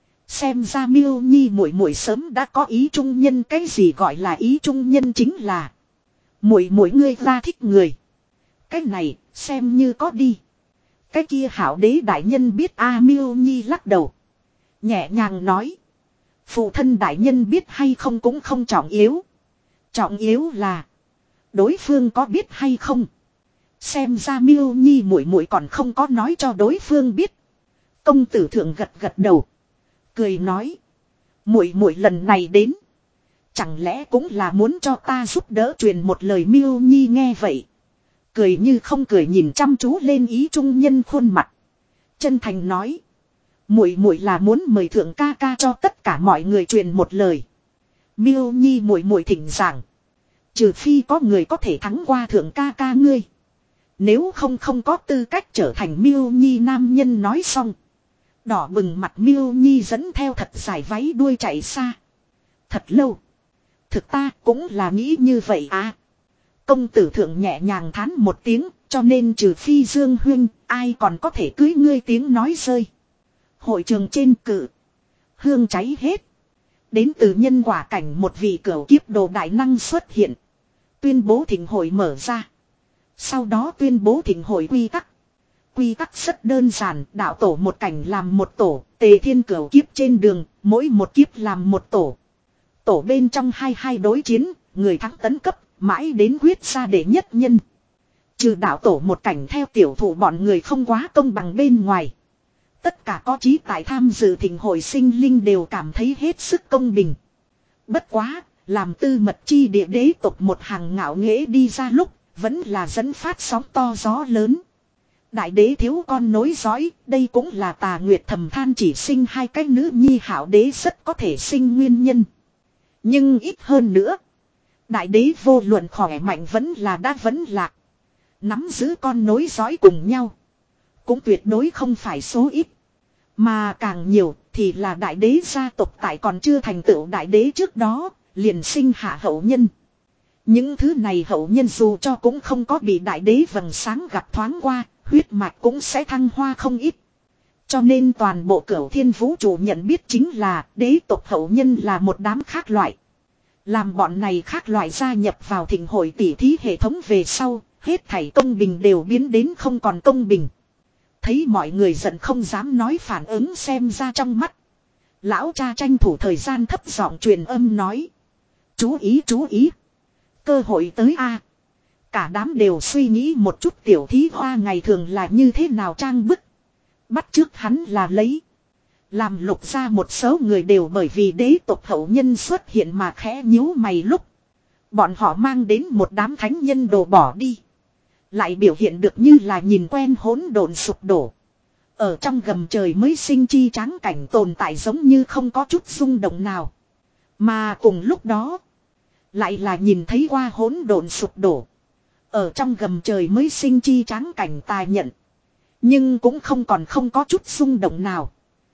Xem ra Miêu Nhi muội muội sớm đã có ý trung nhân. Cái gì gọi là ý trung nhân? Chính là muội muội ngươi ra thích người. Cái này xem như có đi. Cái kia hảo đế đại nhân biết a? Miêu Nhi lắc đầu, nhẹ nhàng nói. Phụ thân đại nhân biết hay không cũng không trọng yếu. Trọng yếu là đối phương có biết hay không. Xem ra Miêu Nhi muội muội còn không có nói cho đối phương biết. Công tử thượng gật gật đầu, cười nói. Muội muội lần này đến, chẳng lẽ cũng là muốn cho ta giúp đỡ truyền một lời? Miêu Nhi nghe vậy, cười như không cười nhìn chăm chú lên ý trung nhân khuôn mặt, chân thành nói. Muội muội là muốn mời thượng ca ca cho tất cả mọi người truyền một lời. Miêu Nhi muội muội thỉnh giảng. Trừ phi có người có thể thắng qua thượng ca ca ngươi, nếu không không có tư cách trở thành Miêu Nhi nam nhân. Nói xong, đỏ bừng mặt Miêu Nhi dẫn theo thật dài váy đuôi chạy xa. Thật lâu. Thực ta cũng là nghĩ như vậy à. Công tử thượng nhẹ nhàng thán một tiếng. Cho nên trừ phi Dương Huynh, ai còn có thể cưới ngươi? Tiếng nói rơi, hội trường trên cự hương cháy hết. Đến từ nhân quả cảnh một vị cửu kiếp đồ đại năng xuất hiện, tuyên bố thịnh hội mở ra. Sau đó tuyên bố thịnh hội quy tắc. Quy tắc rất đơn giản, đạo tổ một cảnh làm một tổ, tề thiên cửu kiếp trên đường, mỗi một kiếp làm một tổ. Tổ bên trong hai hai đối chiến, người thắng tấn cấp, mãi đến quyết ra đệ nhất nhân. Trừ đạo tổ một cảnh theo tiểu thủ bọn người không quá công bằng bên ngoài, tất cả có chí tại tham dự thịnh hội sinh linh đều cảm thấy hết sức công bình. Bất quá, làm tư mật chi địa đế tộc một hàng ngạo nghễ đi ra lúc, vẫn là dẫn phát sóng to gió lớn. Đại đế thiếu con nối dõi, đây cũng là Tà Nguyệt thầm than chỉ sinh hai cái nữ nhi, hảo đế rất có thể sinh nguyên nhân. Nhưng ít hơn nữa, đại đế vô luận khỏe mạnh vẫn là đã vẫn lạc, nắm giữ con nối dõi cùng nhau, cũng tuyệt đối không phải số ít. Mà càng nhiều thì là đại đế gia tộc tại còn chưa thành tựu đại đế trước đó, liền sinh hạ hậu nhân. Những thứ này hậu nhân dù cho cũng không có bị đại đế vầng sáng gặp thoáng qua, huyết mạch cũng sẽ thăng hoa không ít. Cho nên toàn bộ cửu thiên vũ trụ nhận biết chính là đế tộc hậu nhân là một đám khác loại. Làm bọn này khác loại gia nhập vào thịnh hội tỷ thí hệ thống về sau, hết thảy công bình đều biến đến không còn công bình. Thấy mọi người giận không dám nói phản ứng xem ra trong mắt. Lão cha tranh thủ thời gian thấp giọng truyền âm nói. Chú ý chú ý. Cơ hội tới a. Cả đám đều suy nghĩ một chút tiểu thí hoa ngày thường là như thế nào trang bức. Bắt trước hắn là lấy. Làm lục ra một số người đều bởi vì đế tộc hậu nhân xuất hiện mà khẽ nhíu mày lúc. Bọn họ mang đến một đám thánh nhân đồ bỏ đi. Lại biểu hiện được như là nhìn quen hỗn độn sụp đổ. Ở trong gầm trời mới sinh chi tráng cảnh tồn tại giống như không có chút rung động nào. Mà cùng lúc đó, lại là nhìn thấy qua hỗn độn sụp đổ. Ở trong gầm trời mới sinh chi tráng cảnh tài nhận. Nhưng cũng không còn không có chút rung động nào.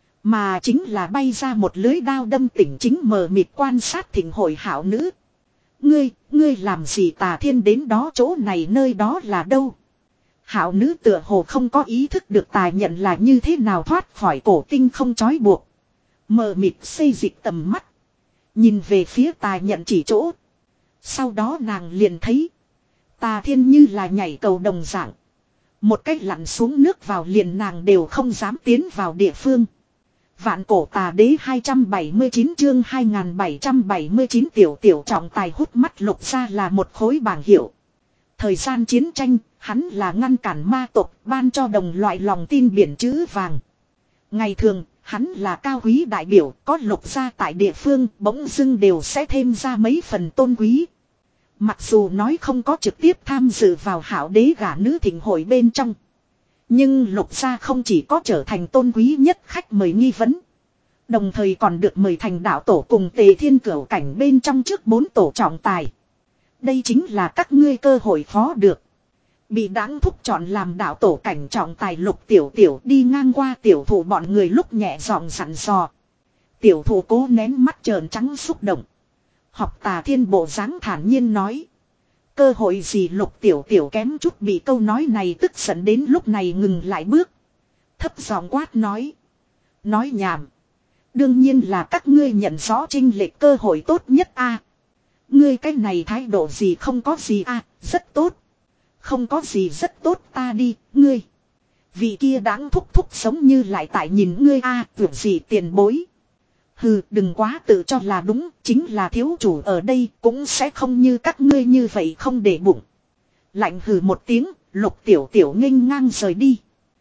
Mà chính là bay ra một lưới đao đâm tỉnh chính mờ mịt quan sát thịnh hội hảo nữ. Ngươi, ngươi làm gì? Tà Thiên đến đó chỗ này nơi đó là đâu? Hảo nữ tựa hồ không có ý thức được tài nhận là như thế nào thoát khỏi cổ tinh không trói buộc. Mờ mịt xây dịch tầm mắt. Nhìn về phía Tà Nhận chỉ chỗ. Sau đó nàng liền thấy. Tà Thiên như là nhảy cầu đồng dạng. Một cách lặn xuống nước vào liền nàng đều không dám tiến vào địa phương. Vạn cổ tà đế hai trăm bảy mươi chín chương hai nghìn bảy trăm bảy mươi chín tiểu tiểu trọng tài hút mắt Lục Gia là một khối bảng hiệu. Thời gian chiến tranh, hắn là ngăn cản ma tộc ban cho đồng loại lòng tin biển chữ vàng. Ngày thường, hắn là cao quý đại biểu, có Lục Gia tại địa phương bỗng dưng đều sẽ thêm ra mấy phần tôn quý. Mặc dù nói không có trực tiếp tham dự vào hảo đế gả nữ thịnh hội bên trong. Nhưng Lục Gia không chỉ có trở thành tôn quý nhất khách mời nghi vấn. Đồng thời còn được mời thành đạo tổ cùng Tề Thiên Cửu cảnh bên trong trước bốn tổ trọng tài. Đây chính là các ngươi cơ hội phó được. Bị đáng thúc chọn làm đạo tổ cảnh trọng tài Lục Tiểu Tiểu đi ngang qua tiểu thủ bọn người lúc nhẹ giọng dặn dò. Tiểu thủ cố nén mắt trợn trắng xúc động. Học Tà Thiên bộ dáng thản nhiên nói. Cơ hội gì Lục Tiểu Tiểu kém chút bị câu nói này tức giận đến lúc này ngừng lại bước. Thấp giọng quát nói. Nói nhảm. Đương nhiên là các ngươi nhận rõ chênh lệch cơ hội tốt nhất a. Ngươi cái này thái độ gì không có gì a, rất tốt. Không có gì rất tốt ta đi, ngươi. Vị kia đáng thúc thúc sống như lại tại nhìn ngươi a, tưởng gì tiền bối. Hừ, đừng quá tự cho là đúng, chính là thiếu chủ ở đây cũng sẽ không như các ngươi như vậy không để bụng. Lạnh hừ một tiếng, Lục Tiểu Tiểu nghênh ngang rời đi.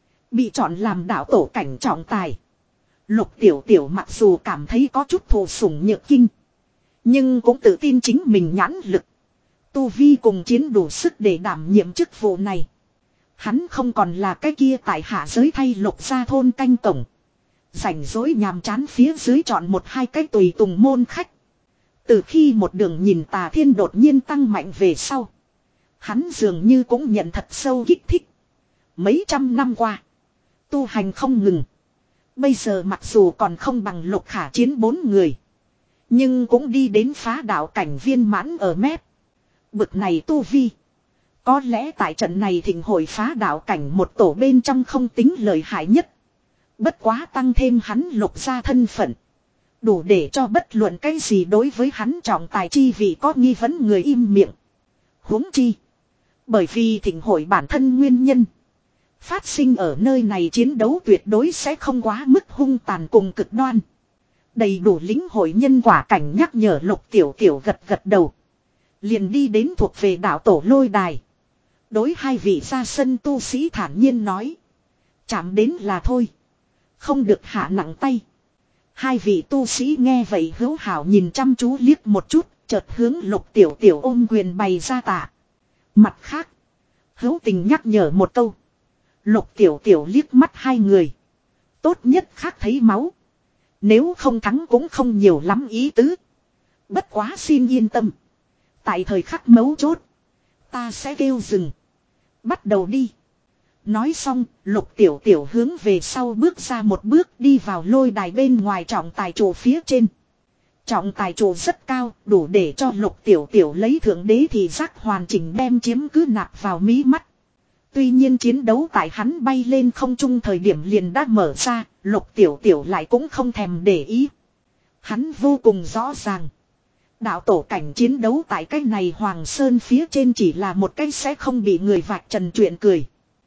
Bị chọn làm đạo tổ cảnh trọng tài. Lục Tiểu Tiểu mặc dù cảm thấy có chút thù sủng nhược kinh. Nhưng cũng tự tin chính mình nhãn lực. Tu vi cùng chiến đủ sức để đảm nhiệm chức vụ này. Hắn không còn là cái kia tại hạ giới thay Lục Gia thôn canh cổng. Rảnh rỗi nhàm chán phía dưới chọn một hai cái tùy tùng môn khách. Từ khi một đường nhìn Tà Thiên đột nhiên tăng mạnh về sau. Hắn dường như cũng nhận thật sâu kích thích. Mấy trăm năm qua. Tu hành không ngừng. Bây giờ mặc dù còn không bằng Lục Khả Chiến bốn người. Nhưng cũng đi đến phá đạo cảnh viên mãn ở mép. Bực này tu vi. Có lẽ tại trận này thịnh hội phá đạo cảnh một tổ bên trong không tính lợi hại nhất. Bất quá tăng thêm hắn Lục Gia thân phận. Đủ để cho bất luận cái gì đối với hắn trọng tài chi vì có nghi vấn người im miệng. Huống chi. Bởi vì thịnh hội bản thân nguyên nhân. Phát sinh ở nơi này chiến đấu tuyệt đối sẽ không quá mức hung tàn cùng cực đoan. Đầy đủ lĩnh hội nhân quả cảnh nhắc nhở Lục Tiểu Tiểu gật gật đầu. Liền đi đến thuộc về đạo tổ lôi đài. Đối hai vị ra sân tu sĩ thản nhiên nói. Chạm đến là thôi. Không được hạ nặng tay. Hai vị tu sĩ nghe vậy hữu hảo nhìn chăm chú liếc một chút. Chợt hướng Lục Tiểu Tiểu ôm quyền bày ra tạ. Mặt khác. Hữu tình nhắc nhở một câu. Lục Tiểu Tiểu liếc mắt hai người. Tốt nhất khác thấy máu. Nếu không thắng cũng không nhiều lắm ý tứ. Bất quá xin yên tâm. Tại thời khắc mấu chốt. Ta sẽ kêu dừng. Bắt đầu đi. Nói xong, Lục Tiểu Tiểu hướng về sau bước ra một bước đi vào lôi đài bên ngoài trọng tài trụ phía trên. Trọng tài trụ rất cao, đủ để cho Lục Tiểu Tiểu lấy thượng đế thì giác hoàn chỉnh đem chiếm cứ nạp vào mí mắt. Tuy nhiên chiến đấu tại hắn bay lên không trung thời điểm liền đã mở ra, Lục Tiểu Tiểu lại cũng không thèm để ý. Hắn vô cùng rõ ràng. Đạo tổ cảnh chiến đấu tại cái này Hoàng Sơn phía trên chỉ là một cái sẽ không bị người vạch trần chuyện cười.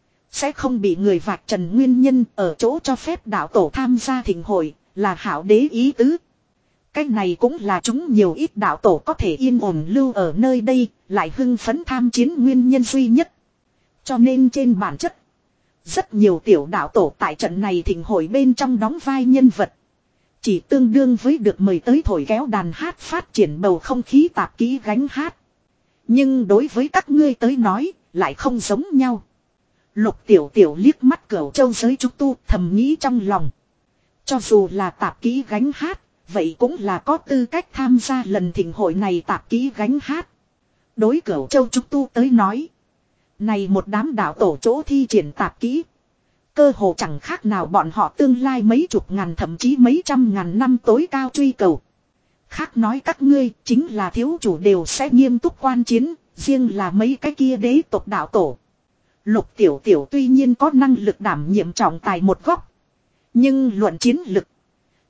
Sẽ không bị người vạch trần nguyên nhân ở chỗ cho phép đạo tổ tham gia thịnh hội là hảo đế ý tứ. Cái này cũng là chúng nhiều ít đạo tổ có thể yên ổn lưu ở nơi đây, lại hưng phấn tham chiến nguyên nhân duy nhất. Cho nên trên bản chất, rất nhiều tiểu đạo tổ tại trận này thịnh hội bên trong đóng vai nhân vật. Chỉ tương đương với được mời tới thổi kéo đàn hát phát triển bầu không khí tạp kỹ gánh hát. Nhưng đối với các ngươi tới nói, lại không giống nhau. Lục Tiểu Tiểu liếc mắt Cửu Châu giới trúc tu thầm nghĩ trong lòng. Cho dù là tạp kỹ gánh hát, vậy cũng là có tư cách tham gia lần thịnh hội này tạp kỹ gánh hát. Đối Cửu Châu trúc tu tới nói. Này một đám đạo tổ chỗ thi triển tạp kỹ. Cơ hồ chẳng khác nào bọn họ tương lai mấy chục ngàn thậm chí mấy trăm ngàn năm tối cao truy cầu. Khác nói các ngươi chính là thiếu chủ đều sẽ nghiêm túc quan chiến, riêng là mấy cái kia đế tộc đạo tổ. Lục Tiểu Tiểu tuy nhiên có năng lực đảm nhiệm trọng tài một góc. Nhưng luận chiến lực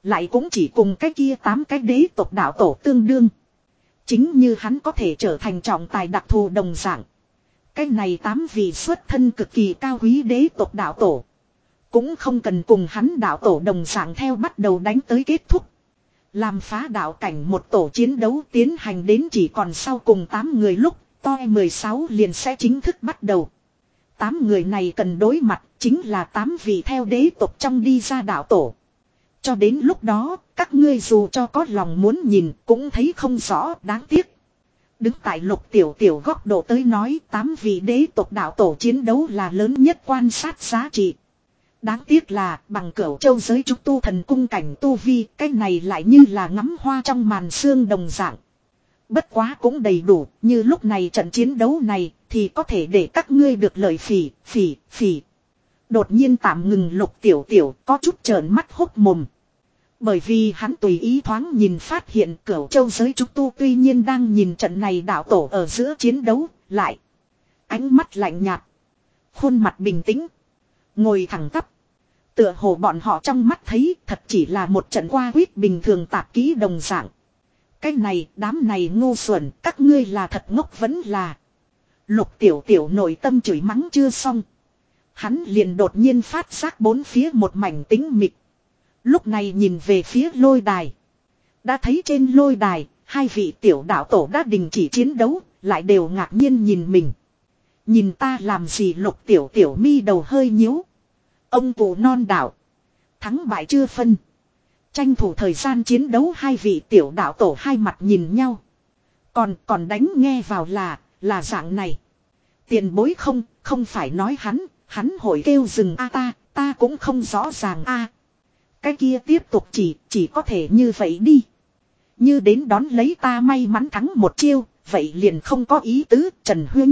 Lại cũng chỉ cùng cái kia tám cái đế tộc đạo tổ tương đương. Chính như hắn có thể trở thành trọng tài đặc thù đồng dạng. Cái này tám vị xuất thân cực kỳ cao quý đế tộc đạo tổ. Cũng không cần cùng hắn đạo tổ đồng dạng theo bắt đầu đánh tới kết thúc. Làm phá đạo cảnh một tổ chiến đấu tiến hành đến chỉ còn sau cùng tám người lúc, toi mười sáu liền sẽ chính thức bắt đầu. tám người này cần đối mặt chính là tám vị theo đế tộc trong đi ra đạo tổ. Cho đến lúc đó, các ngươi dù cho có lòng muốn nhìn cũng thấy không rõ, đáng tiếc. Đứng tại Lục Tiểu Tiểu góc độ tới nói, tám vị đế tộc đạo tổ chiến đấu là lớn nhất quan sát giá trị. Đáng tiếc là bằng Cửu Châu giới trúc tu thần cung cảnh tu vi, cái này lại như là ngắm hoa trong màn sương đồng dạng. Bất quá cũng đầy đủ, như lúc này trận chiến đấu này thì có thể để các ngươi được lợi phỉ, phỉ, phỉ. Đột nhiên tạm ngừng Lục Tiểu Tiểu có chút trợn mắt hốc mồm. Bởi vì hắn tùy ý thoáng nhìn phát hiện Cửu Châu giới trúc tu tuy nhiên đang nhìn trận này đạo tổ ở giữa chiến đấu, lại ánh mắt lạnh nhạt, khuôn mặt bình tĩnh, ngồi thẳng tắp. Tựa hồ bọn họ trong mắt thấy thật chỉ là một trận qua quýt bình thường tạp kỹ đồng dạng. Cái này, đám này ngu xuẩn, các ngươi là thật ngốc vẫn là. Lục Tiểu Tiểu nội tâm chửi mắng chưa xong. Hắn liền đột nhiên phát giác bốn phía một mảnh tĩnh mịch. Lúc này nhìn về phía lôi đài. Đã thấy trên lôi đài, hai vị tiểu đạo tổ đã đình chỉ chiến đấu, lại đều ngạc nhiên nhìn mình. Nhìn ta làm gì? Lục Tiểu Tiểu mi đầu hơi nhíu. Ông cụ non đạo. Thắng bại chưa phân. Tranh thủ thời gian chiến đấu, hai vị tiểu đạo tổ hai mặt nhìn nhau. Còn còn đánh nghe vào là, là dạng này. Tiền bối không, không phải nói hắn, hắn hội kêu dừng a ta, ta cũng không rõ ràng a. Cái kia tiếp tục chỉ, chỉ có thể như vậy đi. Như đến đón lấy ta may mắn thắng một chiêu, vậy liền không có ý tứ, Trần Huyên.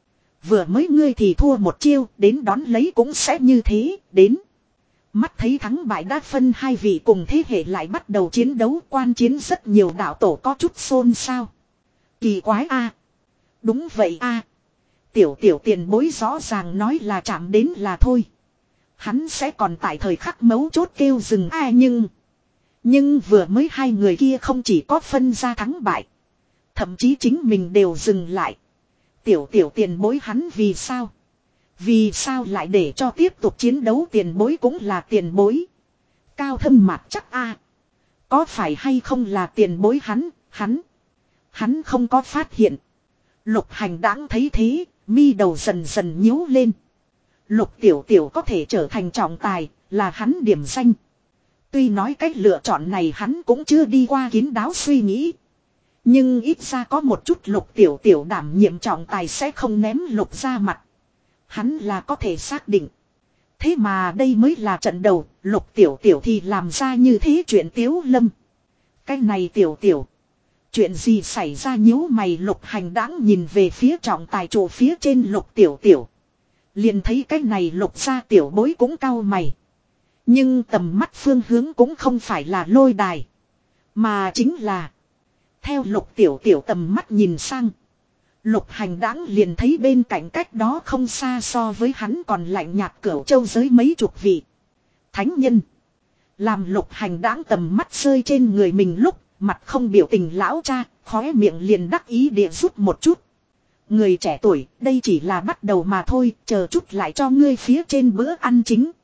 Vừa mới ngươi thì thua một chiêu, đến đón lấy cũng sẽ như thế, đến. Mắt thấy thắng bại đã phân, hai vị cùng thế hệ lại bắt đầu chiến đấu, quan chiến rất nhiều đạo tổ có chút xôn xao. Kỳ quái a. Đúng vậy a. Tiểu tiểu tiền bối rõ ràng nói là chạm đến là thôi. Hắn sẽ còn tại thời khắc mấu chốt kêu dừng a, nhưng. Nhưng vừa mới hai người kia không chỉ có phân ra thắng bại. Thậm chí chính mình đều dừng lại. Tiểu tiểu tiền bối hắn vì sao? Vì sao lại để cho tiếp tục chiến đấu? Tiền bối cũng là tiền bối. Cao thâm mặt chắc a. Có phải hay không là tiền bối hắn, hắn. Hắn không có phát hiện. Lục Hành đãng thấy thế, mi đầu dần dần nhíu lên. Lục Tiểu Tiểu có thể trở thành trọng tài, là hắn điểm danh. Tuy nói cách lựa chọn này hắn cũng chưa đi qua kín đáo suy nghĩ. Nhưng ít ra có một chút Lục Tiểu Tiểu đảm nhiệm trọng tài sẽ không ném Lục ra mặt. Hắn là có thể xác định. Thế mà đây mới là trận đầu, Lục Tiểu Tiểu thì làm ra như thế chuyện Tiếu Lâm. Cái này Tiểu Tiểu. Chuyện gì xảy ra? Nhíu mày Lục Hành đãng nhìn về phía trọng tài trụ phía trên Lục Tiểu Tiểu. Liền thấy cái này Lục gia tiểu bối cũng cau mày. Nhưng tầm mắt phương hướng cũng không phải là lôi đài. Mà chính là. Theo Lục Tiểu Tiểu tầm mắt nhìn sang. Lục Hành đãng liền thấy bên cạnh cách đó không xa so với hắn còn lạnh nhạt Cửu Châu giới mấy chục vị thánh nhân. Làm Lục Hành đãng tầm mắt rơi trên người mình lúc, mặt không biểu tình lão cha, khóe miệng liền đắc ý địa rút một chút. Người trẻ tuổi, đây chỉ là bắt đầu mà thôi, chờ chút lại cho ngươi phía trên bữa ăn chính.